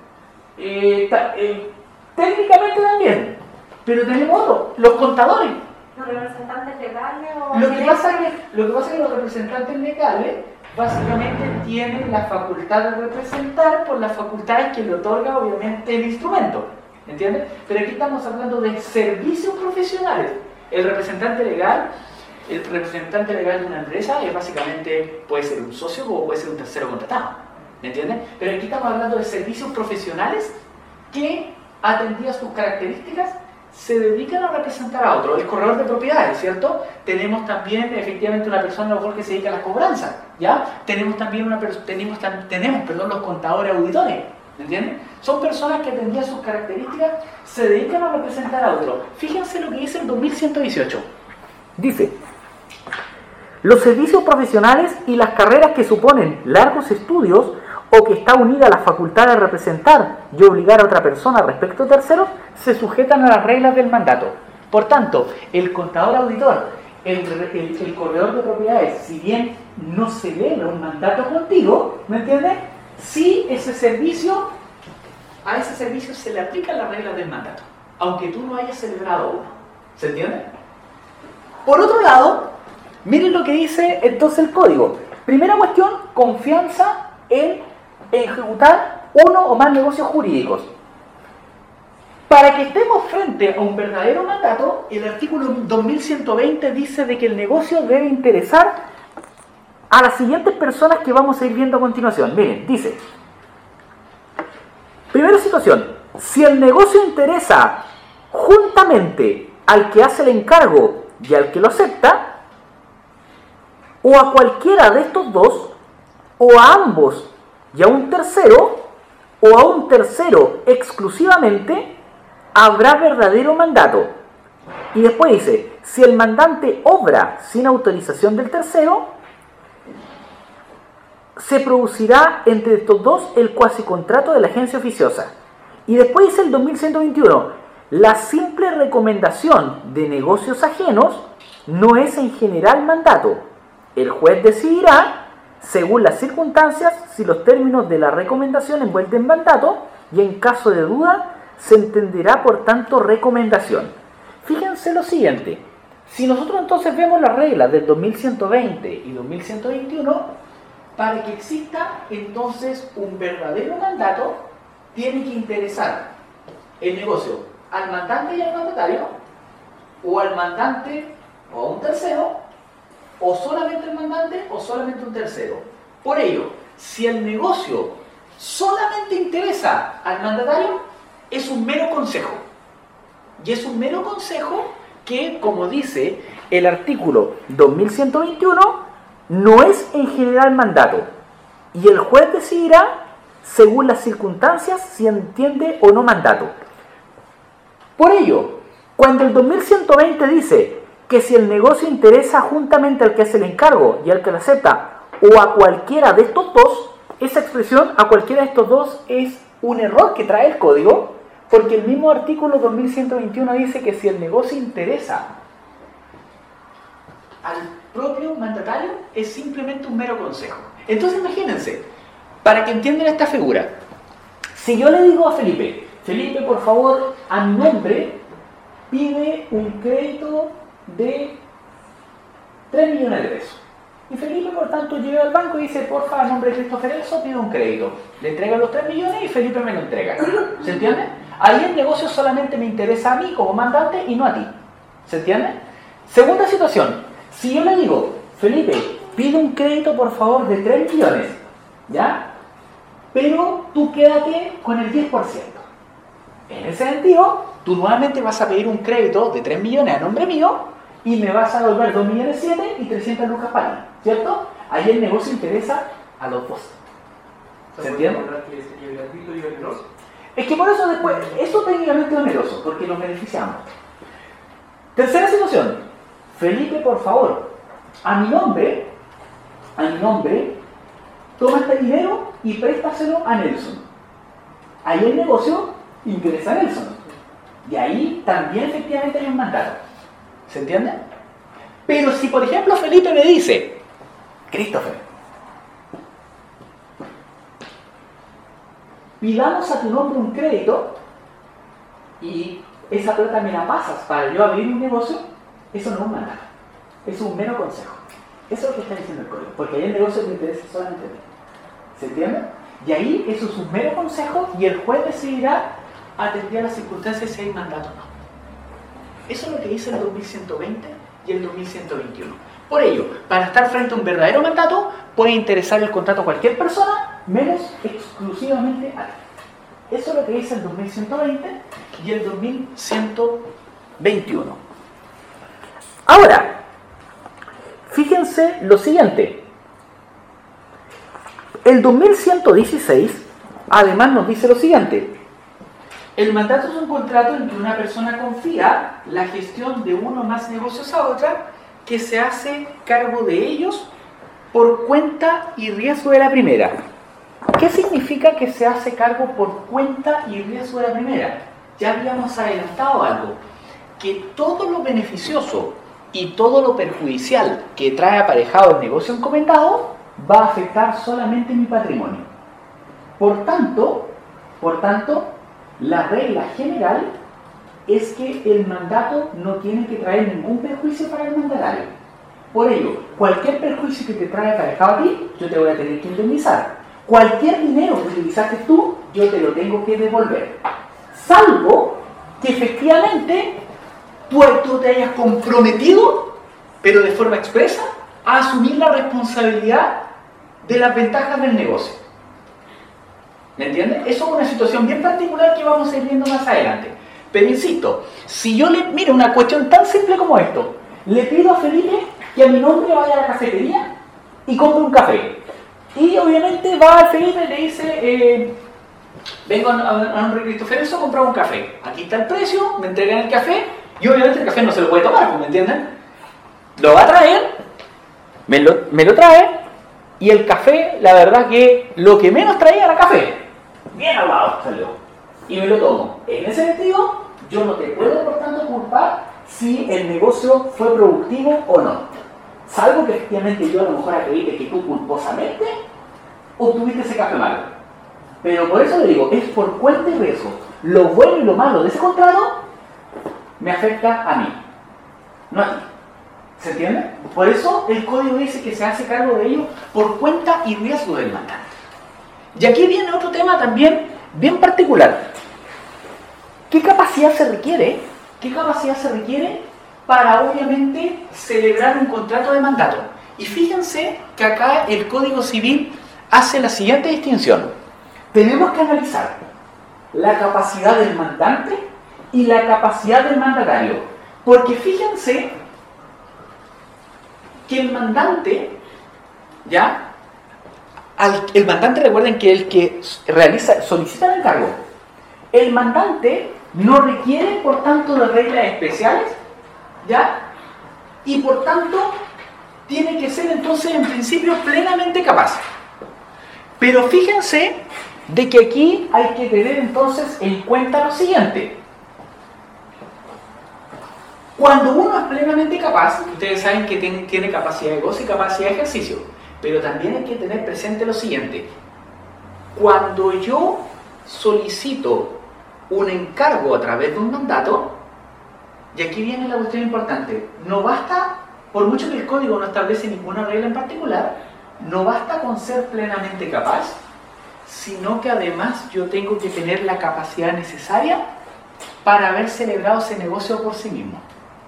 Técnicamente también, pero tenemos otro, los contadores. ¿Los representantes legales o...? Lo que pasa es que los representantes legales básicamente tienen la facultad de representar por las facultades que le otorga obviamente el instrumento, ¿entiendes? Pero aquí estamos hablando de servicios profesionales. El representante legal de una empresa es básicamente, puede ser un socio o puede ser un tercero contratado, ¿entiendes? Pero aquí estamos hablando de servicios profesionales que, atendidas sus características, se dedican a representar a otro. El corredor de propiedades, ¿cierto? Tenemos también efectivamente una persona a lo mejor que se dedica a las cobranzas, ¿ya? Tenemos también los contadores auditores, ¿entienden? Son personas que, atendidas sus características, se dedican a representar a otro. Fíjense lo que dice el 2118. Dice: los servicios profesionales y las carreras que suponen largos estudios o que está unida a la facultad de representar y obligar a otra persona respecto a terceros, se sujetan a las reglas del mandato. Por tanto, el contador auditor, el corredor de propiedades, si bien no celebra un mandato contigo, ¿me entiendes? Sí, a ese servicio se le aplican las reglas del mandato, aunque tú no hayas celebrado uno. ¿Se entiende? Por otro lado, miren lo que dice entonces el código. Primera cuestión, confianza en ejecutar uno o más negocios jurídicos. Para que estemos frente a un verdadero mandato, el artículo 2120 dice de que el negocio debe interesar a las siguientes personas que vamos a ir viendo a continuación. Miren, dice: primera situación, si el negocio interesa juntamente al que hace el encargo y al que lo acepta, o a cualquiera de estos dos, o a ambos y a un tercero, o a un tercero exclusivamente, habrá verdadero mandato. Y después dice: si el mandante obra sin autorización del tercero, se producirá entre estos dos el cuasicontrato de la agencia oficiosa. Y después dice el 2121: la simple recomendación de negocios ajenos no es en general mandato. El juez decidirá, según las circunstancias, si los términos de la recomendación envuelven mandato, y en caso de duda, se entenderá por tanto recomendación. Fíjense lo siguiente: si nosotros entonces vemos las reglas del 2120 y 2121, para que exista entonces un verdadero mandato, tiene que interesar el negocio al mandante y al mandatario, o al mandante o a un tercero, o solamente el mandante o solamente un tercero. Por ello, si el negocio solamente interesa al mandatario, es un mero consejo. Y es un mero consejo que, como dice el artículo 2121, no es en general mandato. Y el juez decidirá, según las circunstancias, si entiende o no mandato. Por ello, cuando el 2120 dice que si el negocio interesa juntamente al que hace el encargo y al que lo acepta, o a cualquiera de estos dos, esa expresión a cualquiera de estos dos es un error que trae el código, porque el mismo artículo 2121 dice que si el negocio interesa al propio mandatario es simplemente un mero consejo. Entonces imagínense, para que entiendan esta figura, si yo le digo a Felipe, Felipe, por favor, a mi nombre, pide un crédito de 3 millones de pesos. Y Felipe, por tanto, llega al banco y dice, porfa, a nombre de Christopher Elso, pide un crédito. Le entregan los 3 millones y Felipe me lo entrega. ¿Se entiende? Ahí el negocio solamente me interesa a mí como mandante y no a ti. ¿Se entiende? Segunda situación. Si yo le digo, Felipe, pide un crédito, por favor, de 3 millones, ¿ya? Pero tú quédate con el 10%. En ese sentido, tú nuevamente vas a pedir un crédito de 3 millones a nombre mío y me vas a devolver 2 millones 7 y 300 lucas para mí, ¿cierto? Ahí el negocio interesa a los dos. ¿Se entiende? Es que por eso después, eso técnicamente es oneroso, porque nos beneficiamos. Tercera situación. Felipe, por favor, a mi nombre, toma este dinero y préstaselo a Nelson. Ahí el negocio interesa a Nelson. Y ahí también efectivamente hay un mandato. ¿Se entiende? Pero si, por ejemplo, Felipe me dice, Christopher, pidamos a tu nombre un crédito y esa plata me la pasas para yo abrir un negocio, eso no es un mandato, es un mero consejo. Eso es lo que está diciendo el código, porque ahí el negocio te interesa solamente a ti. ¿Se entiende? Y ahí eso es un mero consejo y el juez decidirá atender a las circunstancias si hay mandato o no. Eso es lo que dice el 2120 y el 2121. Por ello, para estar frente a un verdadero mandato, puede interesar el contrato a cualquier persona, menos exclusivamente a ti. Eso es lo que dice el 2120 y el 2121. Ahora, fíjense lo siguiente. El 2116, además, nos dice lo siguiente. El mandato es un contrato en que una persona confía la gestión de uno o más negocios a otra que se hace cargo de ellos por cuenta y riesgo de la primera. ¿Qué significa que se hace cargo por cuenta y riesgo de la primera? Ya habíamos adelantado algo, que todo lo beneficioso y todo lo perjudicial que trae aparejado el negocio encomendado va a afectar solamente mi patrimonio. Por tanto, la regla general es que el mandato no tiene que traer ningún perjuicio para el mandatario. Por ello, cualquier perjuicio que te trae aparejado a ti, yo te voy a tener que indemnizar. Cualquier dinero que utilizaste tú, yo te lo tengo que devolver. Salvo que efectivamente tú te hayas comprometido, pero de forma expresa, a asumir la responsabilidad de las ventajas del negocio. ¿Me entiendes? Eso es una situación bien particular que vamos a ir viendo más adelante. Pero insisto, si yo miro una cuestión tan simple como esto, le pido a Felipe que a mi nombre vaya a la cafetería y compre un café. Y obviamente va a Felipe y le dice, vengo a nombre de Christopher Elso a comprar un café. Aquí está el precio, me entregan el café y obviamente el café no se lo puede tomar, ¿me entienden? Lo va a traer, me lo trae y el café, la verdad que lo que menos traía era café. Bien aguado salió. Y me lo tomo. En ese sentido, yo no te puedo, por tanto, culpar si el negocio fue productivo o no. Salvo que efectivamente yo a lo mejor acredite que tú culposamente obtuviste ese café malo. Pero por eso le digo, es por cuenta y riesgo. Lo bueno y lo malo de ese contrato me afecta a mí, no a ti. ¿Se entiende? Por eso el código dice que se hace cargo de ello por cuenta y riesgo del mandante. Y aquí viene otro tema también bien particular. ¿Qué capacidad se requiere? ¿Qué capacidad se requiere para obviamente celebrar un contrato de mandato? Y fíjense que acá el Código Civil hace la siguiente distinción. Tenemos que analizar la capacidad del mandante y la capacidad del mandatario. Porque fíjense que el mandante, ¿ya? El mandante, recuerden que el que solicita el encargo, el mandante no requiere, por tanto, de reglas especiales, ¿ya? Y por tanto, tiene que ser entonces, en principio, plenamente capaz. Pero fíjense de que aquí hay que tener entonces en cuenta lo siguiente. Cuando uno es plenamente capaz, ustedes saben que tiene capacidad de goce y capacidad de ejercicio, pero también hay que tener presente lo siguiente. Cuando yo solicito un encargo a través de un mandato, y aquí viene la cuestión importante, no basta, por mucho que el código no establece ninguna regla en particular, no basta con ser plenamente capaz, sino que además yo tengo que tener la capacidad necesaria para haber celebrado ese negocio por sí mismo.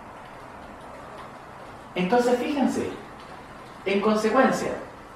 Entonces fíjense, en consecuencia,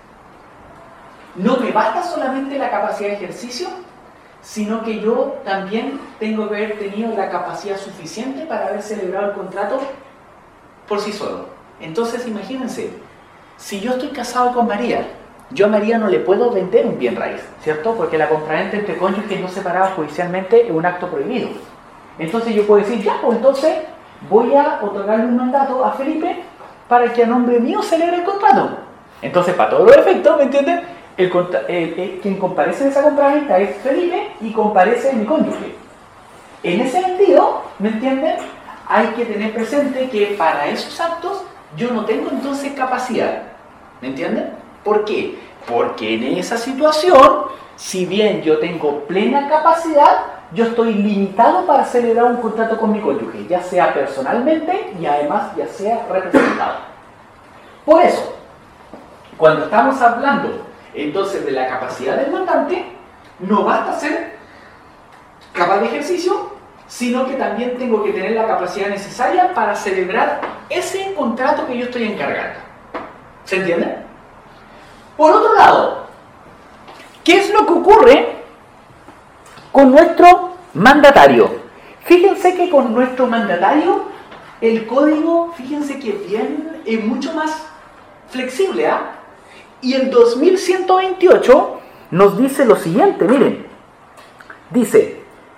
no me basta solamente la capacidad de ejercicio, sino que yo también tengo que haber tenido la capacidad suficiente para haber celebrado el contrato por sí solo. Entonces imagínense, si yo estoy casado con María, yo a María no le puedo vender un bien raíz, ¿cierto? Porque la compraventa entre cónyuges no separados judicialmente es un acto prohibido. Entonces yo puedo decir, ya, pues entonces voy a otorgarle un mandato a Felipe para que a nombre mío celebre el contrato. Entonces, para todos los efectos, ¿me entienden? Quien comparece en esa compraventa es Felipe y comparece mi cónyuge. En ese sentido, ¿me entienden? Hay que tener presente que para esos actos yo no tengo entonces capacidad. ¿Me entienden? ¿Por qué? Porque en esa situación, si bien yo tengo plena capacidad, yo estoy limitado para celebrar un contrato con mi cónyuge, ya sea personalmente y además ya sea representado. Por eso, cuando estamos hablando entonces de la capacidad del mandante, no basta ser capaz de ejercicio, sino que también tengo que tener la capacidad necesaria para celebrar ese contrato que yo estoy encargando. ¿Se entiende? Por otro lado, ¿qué es lo que ocurre con nuestro mandatario? Fíjense que con nuestro mandatario el código, fíjense que bien, es mucho más flexible, ¿ah? Y el 2128 nos dice lo siguiente, miren, dice,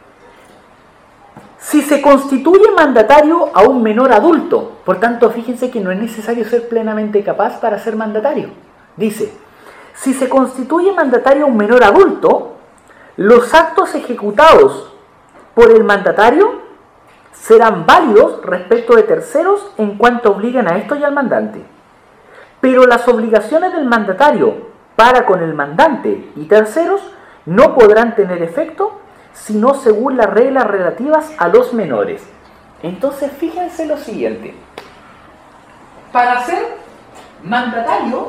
si se constituye mandatario a un menor adulto, por tanto, fíjense que no es necesario ser plenamente capaz para ser mandatario. Dice, si se constituye mandatario a un menor adulto, los actos ejecutados por el mandatario serán válidos respecto de terceros en cuanto obliguen a esto y al mandante. Pero las obligaciones del mandatario para con el mandante y terceros no podrán tener efecto sino según las reglas relativas a los menores. Entonces fíjense lo siguiente, para ser mandatario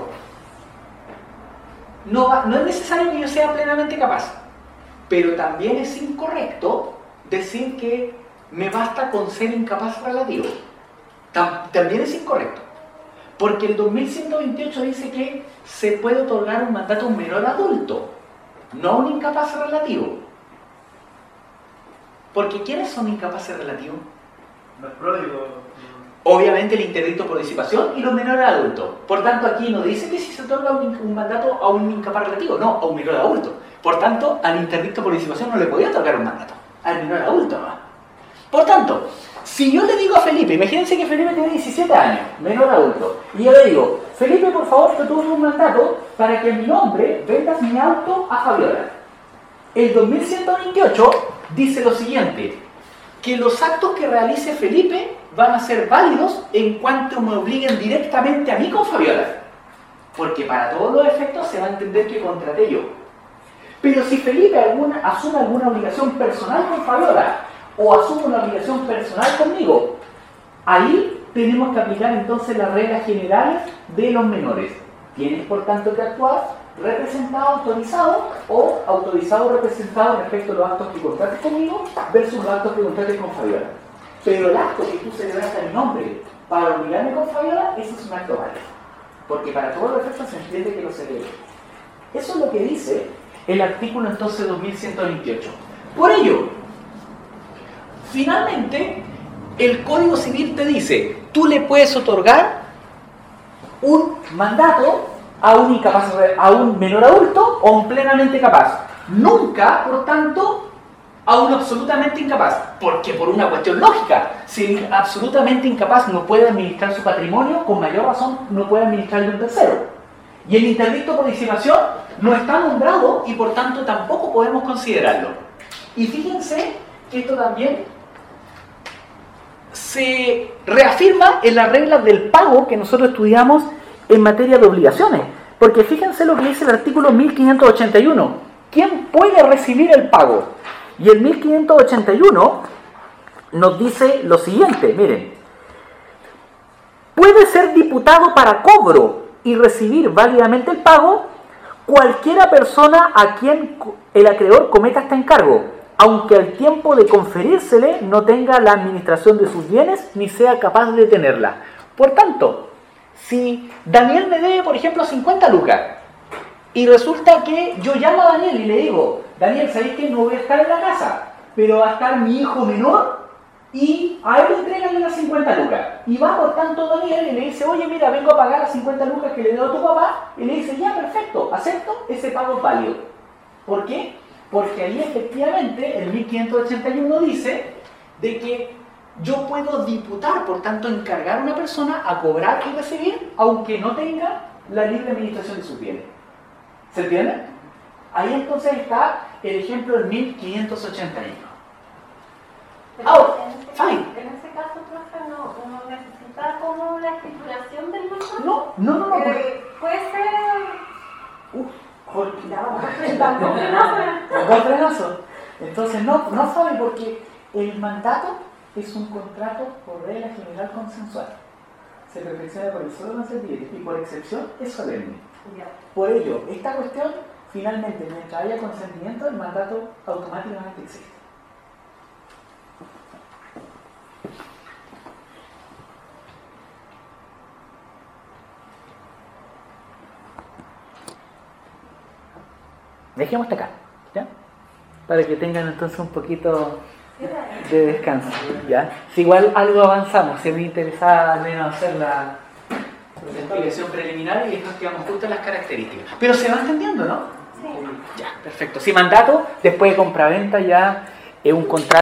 no es necesario que yo sea plenamente capaz, pero también es incorrecto decir que me basta con ser incapaz relativo. También es incorrecto, porque el 2128 dice que se puede otorgar un mandato a un menor adulto, no a un incapaz relativo. Porque ¿quiénes son incapaces relativos? Los pródigos. Obviamente el interdicto por disipación y los menores adultos. Por tanto, aquí no dice que si se otorga un mandato a un incapaz relativo, no, a un menor adulto. Por tanto, al interdicto por disipación no le podía otorgar un mandato, al menor adulto más. Por tanto, si yo le digo a Felipe, imagínense que Felipe tiene 17 años, menor adulto, y yo le digo, Felipe, por favor, te otorgo un mandato para que en mi nombre vendas mi auto a Fabiola. El 2128 dice lo siguiente, que los actos que realice Felipe van a ser válidos en cuanto me obliguen directamente a mí con Fabiola, porque para todos los efectos se va a entender que contraté yo. Pero si Felipe asume alguna obligación personal con Fabiola o asume una obligación personal conmigo, ahí tenemos que aplicar entonces las reglas generales de los menores. Tienes por tanto que actuar representado, autorizado o autorizado, representado respecto a los actos que contrates conmigo versus los actos que contrates con Fabiola. Pero el acto que tú celebraste a mi nombre para obligarme con Fabiola, ese es un acto válido, porque para todos los efectos se entiende que lo celebre. Eso es lo que dice el artículo entonces 2128. Por ello, finalmente, el Código Civil te dice, tú le puedes otorgar un mandato a un menor adulto o a un plenamente capaz. Nunca, por tanto, a un absolutamente incapaz. Porque por una cuestión lógica, si el absolutamente incapaz no puede administrar su patrimonio, con mayor razón no puede administrarlo un tercero. Y el interdicto por disipación no está nombrado y por tanto tampoco podemos considerarlo. Y fíjense que esto también se reafirma en las reglas del pago que nosotros estudiamos en materia de obligaciones. Porque fíjense lo que dice el artículo 1581. ¿Quién puede recibir el pago? Y el 1581 nos dice lo siguiente, miren. Puede ser diputado para cobro y recibir válidamente el pago cualquiera persona a quien el acreedor cometa este encargo, aunque al tiempo de conferírsele no tenga la administración de sus bienes ni sea capaz de tenerla. Por tanto, si Daniel me debe, por ejemplo, 50 lucas, y resulta que yo llamo a Daniel y le digo, Daniel, ¿sabéis que no voy a estar en la casa? Pero va a estar mi hijo menor y a él le entregan las 50 lucas. Y va por tanto Daniel y le dice, oye, mira, vengo a pagar las 50 lucas que le dio a tu papá. Y le dice, ya, perfecto, acepto, ese pago es válido. ¿Por qué? Porque ahí efectivamente el 1581 dice de que yo puedo diputar, por tanto encargar a una persona a cobrar y recibir, aunque no tenga la libre administración de sus bienes. ¿Se entiende? Ahí entonces está el ejemplo del 1581. Ahora, fine. En ese caso, profe, no necesita como la escrituración del mandato. No. Puede ser. Ya vamos a enfrentar dos frenazos. Entonces no sabe porque el mandato es un contrato por regla general consensual. Se perfecciona por el solo consentimiento y por excepción es solemne. Por ello, esta cuestión, finalmente, mientras haya consentimiento, el mandato automáticamente existe. Dejemos hasta acá, ¿ya? Para que tengan entonces un poquito de descanso, ¿ya? Si igual algo avanzamos, si me interesaba al menos hacer la explicación preliminar y después quedamos justo en las características. Pero se va entendiendo, ¿no? Sí. Ya, perfecto. Si mandato, después de compraventa ya es un contrato.